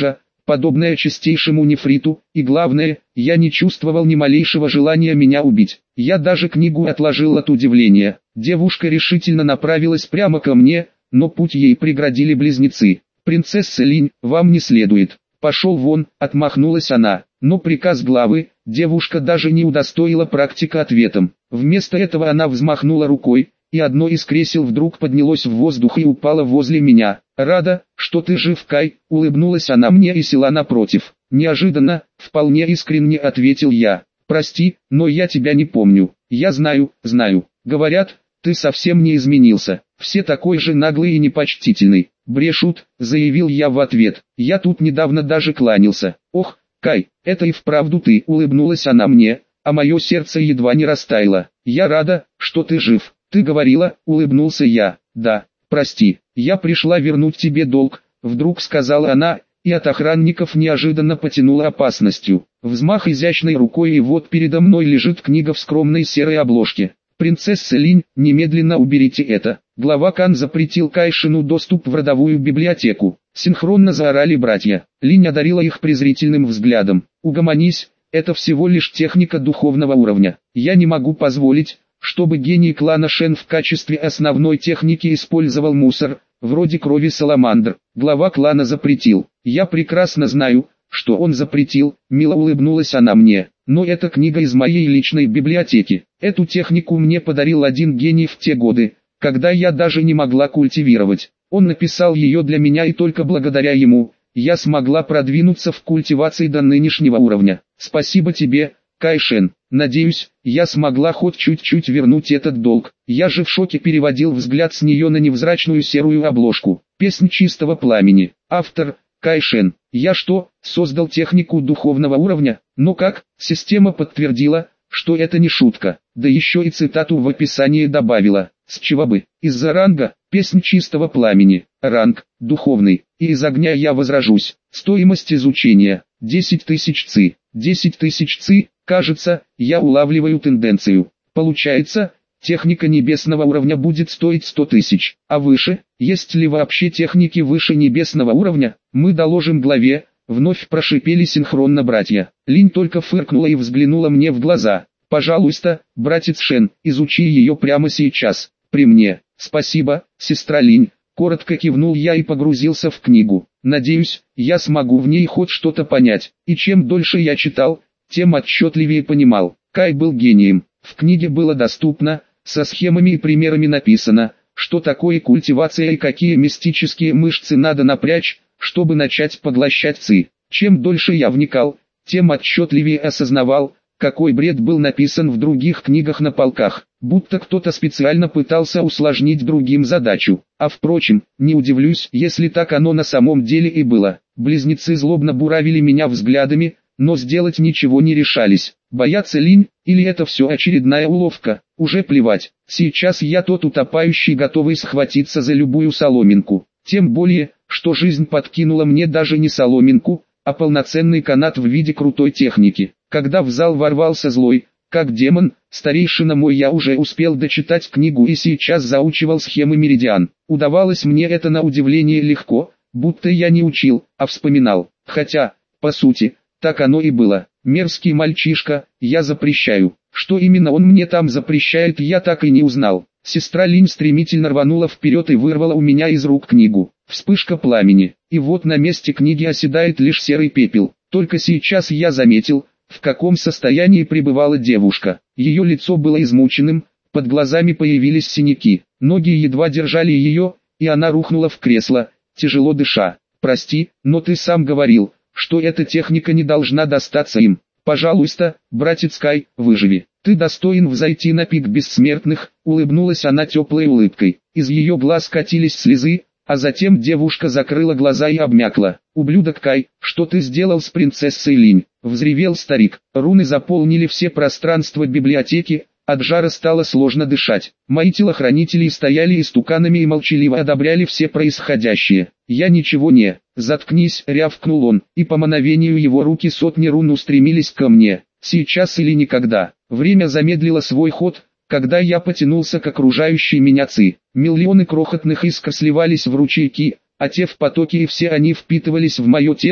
подобное чистейшему нефриту, и главное, я не чувствовал ни малейшего желания меня убить. Я даже книгу отложил от удивления. Девушка решительно направилась прямо ко мне, но путь ей преградили близнецы. «Принцесса Линь, вам не следует. Пошел вон», — отмахнулась она. Но приказ главы, девушка даже не удостоила практика ответом. Вместо этого она взмахнула рукой, и одно из кресел вдруг поднялось в воздух и упало возле меня. «Рада, что ты жив, Кай», — улыбнулась она мне и села напротив. «Неожиданно», — вполне искренне ответил я. «Прости, но я тебя не помню». «Я знаю, знаю. Говорят, ты совсем не изменился. Все такой же наглый и непочтительный». «Брешут», — заявил я в ответ. «Я тут недавно даже кланялся». «Ох, Кай, это и вправду ты», — улыбнулась она мне, а мое сердце едва не растаяло. «Я рада, что ты жив. Ты говорила», — улыбнулся я. «Да, прости, я пришла вернуть тебе долг», — вдруг сказала она, и от охранников неожиданно потянула опасностью. Взмах изящной рукой, и вот передо мной лежит книга в скромной серой обложке. «Принцесса Линь, немедленно уберите это». Глава Кан запретил Кайшину доступ в родовую библиотеку. Синхронно заорали братья. Линь одарила их презрительным взглядом. «Угомонись, это всего лишь техника духовного уровня. Я не могу позволить, чтобы гений клана Шен в качестве основной техники использовал мусор, вроде крови саламандр». Глава клана запретил. «Я прекрасно знаю, что он запретил», — мило улыбнулась она мне. «Но это книга из моей личной библиотеки. Эту технику мне подарил один гений в те годы, когда я даже не могла культивировать. Он написал ее для меня, и только благодаря ему я смогла продвинуться в культивации до нынешнего уровня. Спасибо тебе, Кайшен. Надеюсь, я смогла хоть чуть-чуть вернуть этот долг». Я же в шоке переводил взгляд с нее на невзрачную серую обложку. «Песнь чистого пламени». Автор — Кайшен. «Я что, создал технику духовного уровня?» «Ну как?» Система подтвердила, что это не шутка. Да еще и цитату в описании добавила. С чего бы? Из-за ранга, «Песнь чистого пламени». Ранг — духовный. И из огня я возражусь. Стоимость изучения — 10 тысяч ци. 10 тысяч ци, кажется, я улавливаю тенденцию. Получается, техника небесного уровня будет стоить 100 тысяч. А выше? Есть ли вообще техники выше небесного уровня? Мы доложим главе. Вновь прошипели синхронно братья. Линь только фыркнула и взглянула мне в глаза. «Пожалуйста, братец Шен, изучи ее прямо сейчас, при мне». «Спасибо, сестра Линь», — коротко кивнул я и погрузился в книгу. Надеюсь, я смогу в ней хоть что-то понять. И чем дольше я читал, тем отчетливее понимал. Кай был гением. В книге было доступно, со схемами и примерами написано, что такое культивация и какие мистические мышцы надо напрячь, чтобы начать поглощать ци. Чем дольше я вникал, тем отчетливее осознавал, какой бред был написан в других книгах на полках, будто кто-то специально пытался усложнить другим задачу. А впрочем, не удивлюсь, если так оно на самом деле и было. Близнецы злобно буравили меня взглядами, но сделать ничего не решались. Боятся Линь, или это все очередная уловка? Уже плевать. Сейчас я тот утопающий, готовый схватиться за любую соломинку. Тем более, что жизнь подкинула мне даже не соломинку, а полноценный канат в виде крутой техники. Когда в зал ворвался злой, как демон, старейшина мой, я уже успел дочитать книгу и сейчас заучивал схемы меридиан. Удавалось мне это на удивление легко, будто я не учил, а вспоминал. Хотя, по сути, так оно и было. Мерзкий мальчишка, я запрещаю. Что именно он мне там запрещает, я так и не узнал. Сестра Линь стремительно рванула вперед и вырвала у меня из рук книгу. Вспышка пламени. И вот на месте книги оседает лишь серый пепел. Только сейчас я заметил, в каком состоянии пребывала девушка. Ее лицо было измученным, под глазами появились синяки. Ноги едва держали ее, и она рухнула в кресло, тяжело дыша. «Прости, но ты сам говорил, что эта техника не должна достаться им. Пожалуйста, братец Кай, выживи. Ты достоин взойти на пик бессмертных», — улыбнулась она теплой улыбкой. Из ее глаз катились слезы, а затем девушка закрыла глаза и обмякла. «Ублюдок Кай, что ты сделал с принцессой Линь?» — взревел старик. Руны заполнили все пространства библиотеки, от жара стало сложно дышать. Мои телохранители стояли истуканами и молчаливо одобряли все происходящее. «Я ничего не...» «Заткнись», — рявкнул он, и по мановению его руки сотни рун устремились ко мне. Сейчас или никогда. Время замедлило свой ход, когда я потянулся к окружающей меня ци. Миллионы крохотных искр сливались в ручейки, а те в потоке, и все они впитывались в мое тело,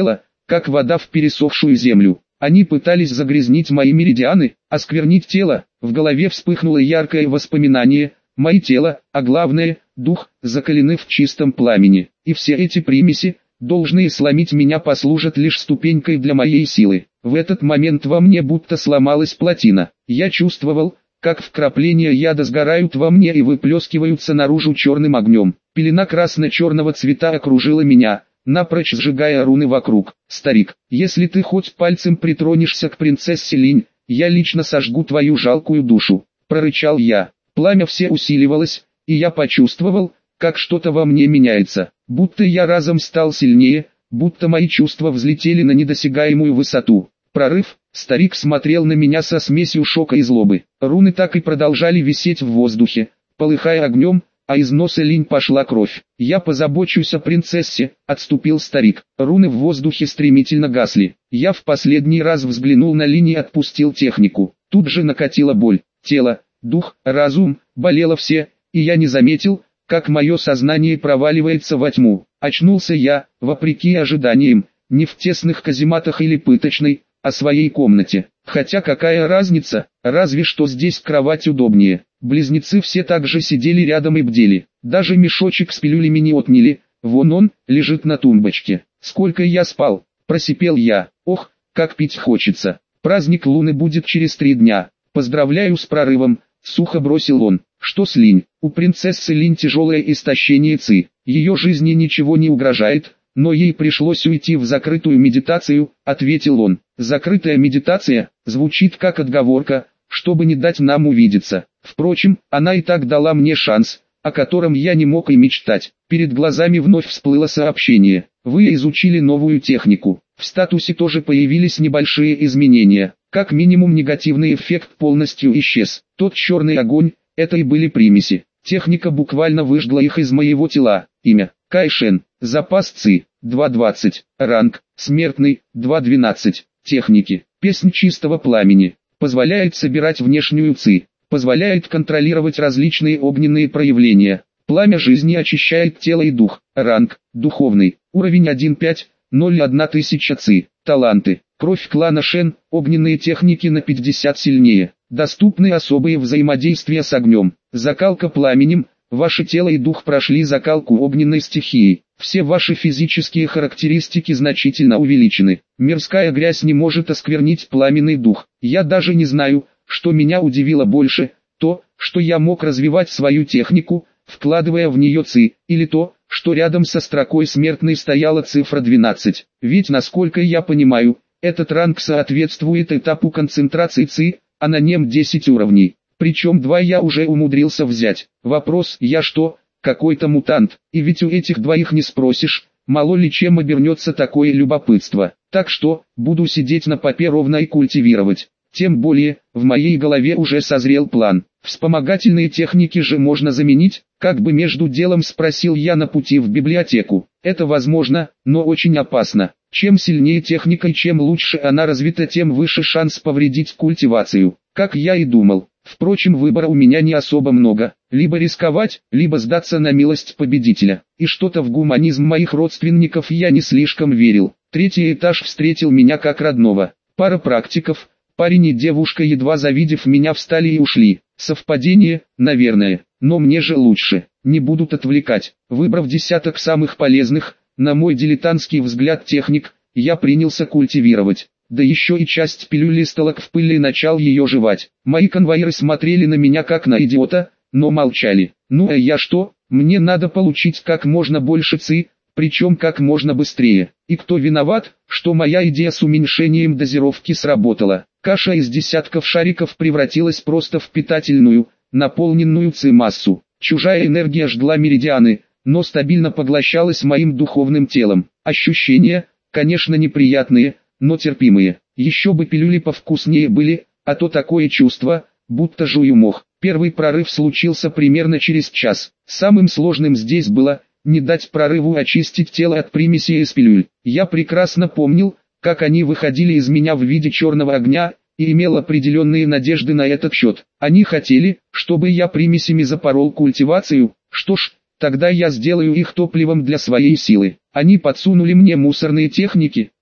как вода в пересохшую землю. Они пытались загрязнить мои меридианы, осквернить тело. В голове вспыхнуло яркое воспоминание. Мои тело, а главное, дух, закалены в чистом пламени. И все эти примеси, должные сломить меня, послужат лишь ступенькой для моей силы. В этот момент во мне будто сломалась плотина. Я чувствовал, как вкрапления яда сгорают во мне и выплескиваются наружу черным огнем. Пелена красно-черного цвета окружила меня, напрочь сжигая руны вокруг. «Старик, если ты хоть пальцем притронешься к принцессе Линь, я лично сожгу твою жалкую душу», — прорычал я. Пламя все усиливалось, и я почувствовал, как что-то во мне меняется. Будто я разом стал сильнее, будто мои чувства взлетели на недосягаемую высоту. Прорыв. Старик смотрел на меня со смесью шока и злобы. Руны так и продолжали висеть в воздухе, полыхая огнем, а из носа Линь пошла кровь. «Я позабочусь о принцессе», — отступил старик. Руны в воздухе стремительно гасли. Я в последний раз взглянул на Линь и отпустил технику. Тут же накатила боль. Тело, дух, разум, болело все, и я не заметил, как мое сознание проваливается во тьму. Очнулся я, вопреки ожиданиям, не в тесных казематах или пыточной, а своей комнате. Хотя какая разница, разве что здесь кровать удобнее. Близнецы все так же сидели рядом и бдели. Даже мешочек с пилюлями не отняли, вон он, лежит на тумбочке. «Сколько я спал?» – просипел я. «Ох, как пить хочется. Праздник Луны будет через 3 дня. Поздравляю с прорывом», – сухо бросил он. «Что с Линь?» «У принцессы Линь тяжелое истощение ци. Ее жизни ничего не угрожает, но ей пришлось уйти в закрытую медитацию», — ответил он. «Закрытая медитация» звучит как отговорка, чтобы не дать нам увидеться. Впрочем, она и так дала мне шанс, о котором я не мог и мечтать. Перед глазами вновь всплыло сообщение. «Вы изучили новую технику». В статусе тоже появились небольшие изменения. Как минимум негативный эффект полностью исчез. Тот черный огонь, это и были примеси. Техника буквально выжгла их из моего тела. Имя – Кайшен. Запас ЦИ – 2.20. Ранг – смертный – 2.12. Техники. Песнь чистого пламени. Позволяет собирать внешнюю ЦИ. Позволяет контролировать различные огненные проявления. Пламя жизни очищает тело и дух. Ранг – духовный. Уровень 1.5. 0,1 тысяча ЦИ. Таланты. Кровь клана Шен. Огненные техники на 50 сильнее. Доступны особые взаимодействия с огнем. Закалка пламенем. Ваше тело и дух прошли закалку огненной стихией. Все ваши физические характеристики значительно увеличены. Мирская грязь не может осквернить пламенный дух. Я даже не знаю, что меня удивило больше, то, что я мог развивать свою технику, вкладывая в нее ЦИ, или то, что рядом со строкой смертной стояла цифра 12. Ведь, насколько я понимаю, этот ранг соответствует этапу концентрации ЦИ, а на нем 10 уровней. Причем 2 я уже умудрился взять. Вопрос: я что, какой-то мутант? И ведь у этих двоих не спросишь, мало ли чем обернется такое любопытство. Так что, буду сидеть на попе ровно и культивировать. Тем более, в моей голове уже созрел план. Вспомогательные техники же можно заменить, как бы между делом спросил я на пути в библиотеку. Это возможно, но очень опасно. Чем сильнее техника и чем лучше она развита, тем выше шанс повредить культивацию. Как я и думал. Впрочем, выбора у меня не особо много. Либо рисковать, либо сдаться на милость победителя. И что-то в гуманизм моих родственников я не слишком верил. 3-й этаж встретил меня как родного. Пара практиков, парень и девушка, едва завидев меня, встали и ушли. Совпадение, наверное, но мне же лучше. Не будут отвлекать. Выбрав десяток самых полезных, на мой дилетантский взгляд, техник, я принялся культивировать. Да еще и часть пилюли столок в пыли и начал ее жевать. Мои конвоиры смотрели на меня как на идиота, но молчали. Ну а я что? Мне надо получить как можно больше ЦИ, причем как можно быстрее. И кто виноват, что моя идея с уменьшением дозировки сработала? Каша из десятков шариков превратилась просто в питательную, наполненную ЦИ-массу. Чужая энергия жгла меридианы, но стабильно поглощалась моим духовным телом. Ощущения, конечно, неприятные, но терпимые. Еще бы пилюли повкуснее были, а то такое чувство, будто жую мох. Первый прорыв случился примерно через час. Самым сложным здесь было не дать прорыву очистить тело от примесей из пилюль. Я прекрасно помнил, как они выходили из меня в виде черного огня, и имел определенные надежды на этот счет. Они хотели, чтобы я примесями запорол культивацию. Что ж, тогда я сделаю их топливом для своей силы. Они подсунули мне мусорные техники,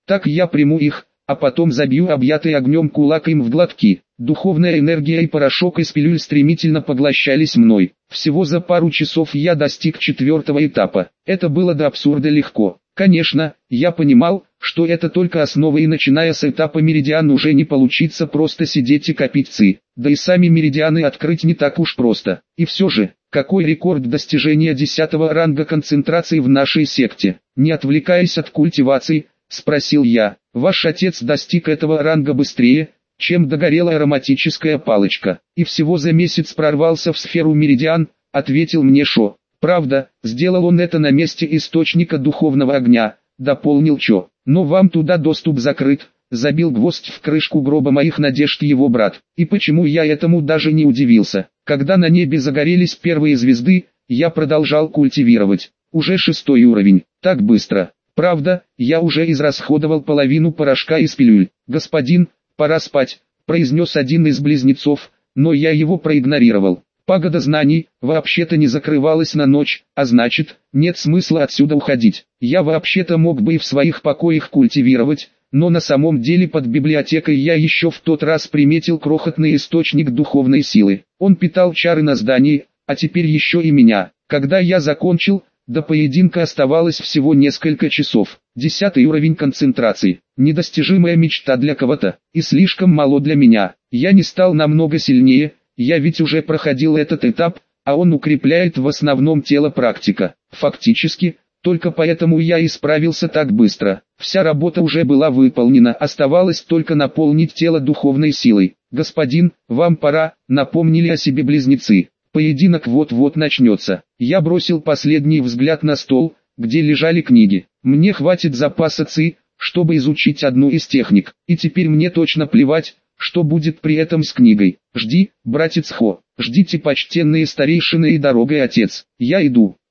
Так я приму их, а потом забью объятый огнем кулак им в глотки. Духовная энергия и порошок из пилюль стремительно поглощались мной. Всего за пару часов я достиг 4-го этапа. Это было до абсурда легко. Конечно, я понимал, что это только основа, и начиная с этапа меридиан уже не получится просто сидеть и копить ци. Да и сами меридианы открыть не так уж просто. И все же, какой рекорд достижения 10-го ранга концентрации в нашей секте? Не отвлекаясь от культивации, спросил я. Ваш отец достиг этого ранга быстрее, чем догорела ароматическая палочка, и всего за месяц прорвался в сферу меридиан, ответил мне Шо. Правда, сделал он это на месте источника духовного огня, дополнил Чо. Но вам туда доступ закрыт, забил гвоздь в крышку гроба моих надежд его брат. И почему я этому даже не удивился? Когда на небе загорелись первые звезды, я продолжал культивировать. Уже 6-й уровень, так быстро. Правда, я уже израсходовал половину порошка из пилюль. Господин, пора спать, произнес один из близнецов, но я его проигнорировал. Пагода знаний вообще-то не закрывалась на ночь, а значит, нет смысла отсюда уходить. Я вообще-то мог бы и в своих покоях культивировать, но на самом деле под библиотекой я еще в тот раз приметил крохотный источник духовной силы. Он питал чары на здании, а теперь еще и меня. Когда я закончил, до поединка оставалось всего несколько часов. 10-й уровень концентрации. Недостижимая мечта для кого-то, и слишком мало для меня. Я не стал намного сильнее. Я ведь уже проходил этот этап, а он укрепляет в основном тело практика. Фактически, только поэтому я и справился так быстро. Вся работа уже была выполнена, оставалось только наполнить тело духовной силой. Господин, вам пора, напомнили о себе близнецы. Поединок вот-вот начнется. Я бросил последний взгляд на стол, где лежали книги. Мне хватит запаса ци, чтобы изучить одну из техник. И теперь мне точно плевать, что будет при этом с книгой. Жди, братец Хо, ждите, почтенные старейшины и дорогой отец, я иду.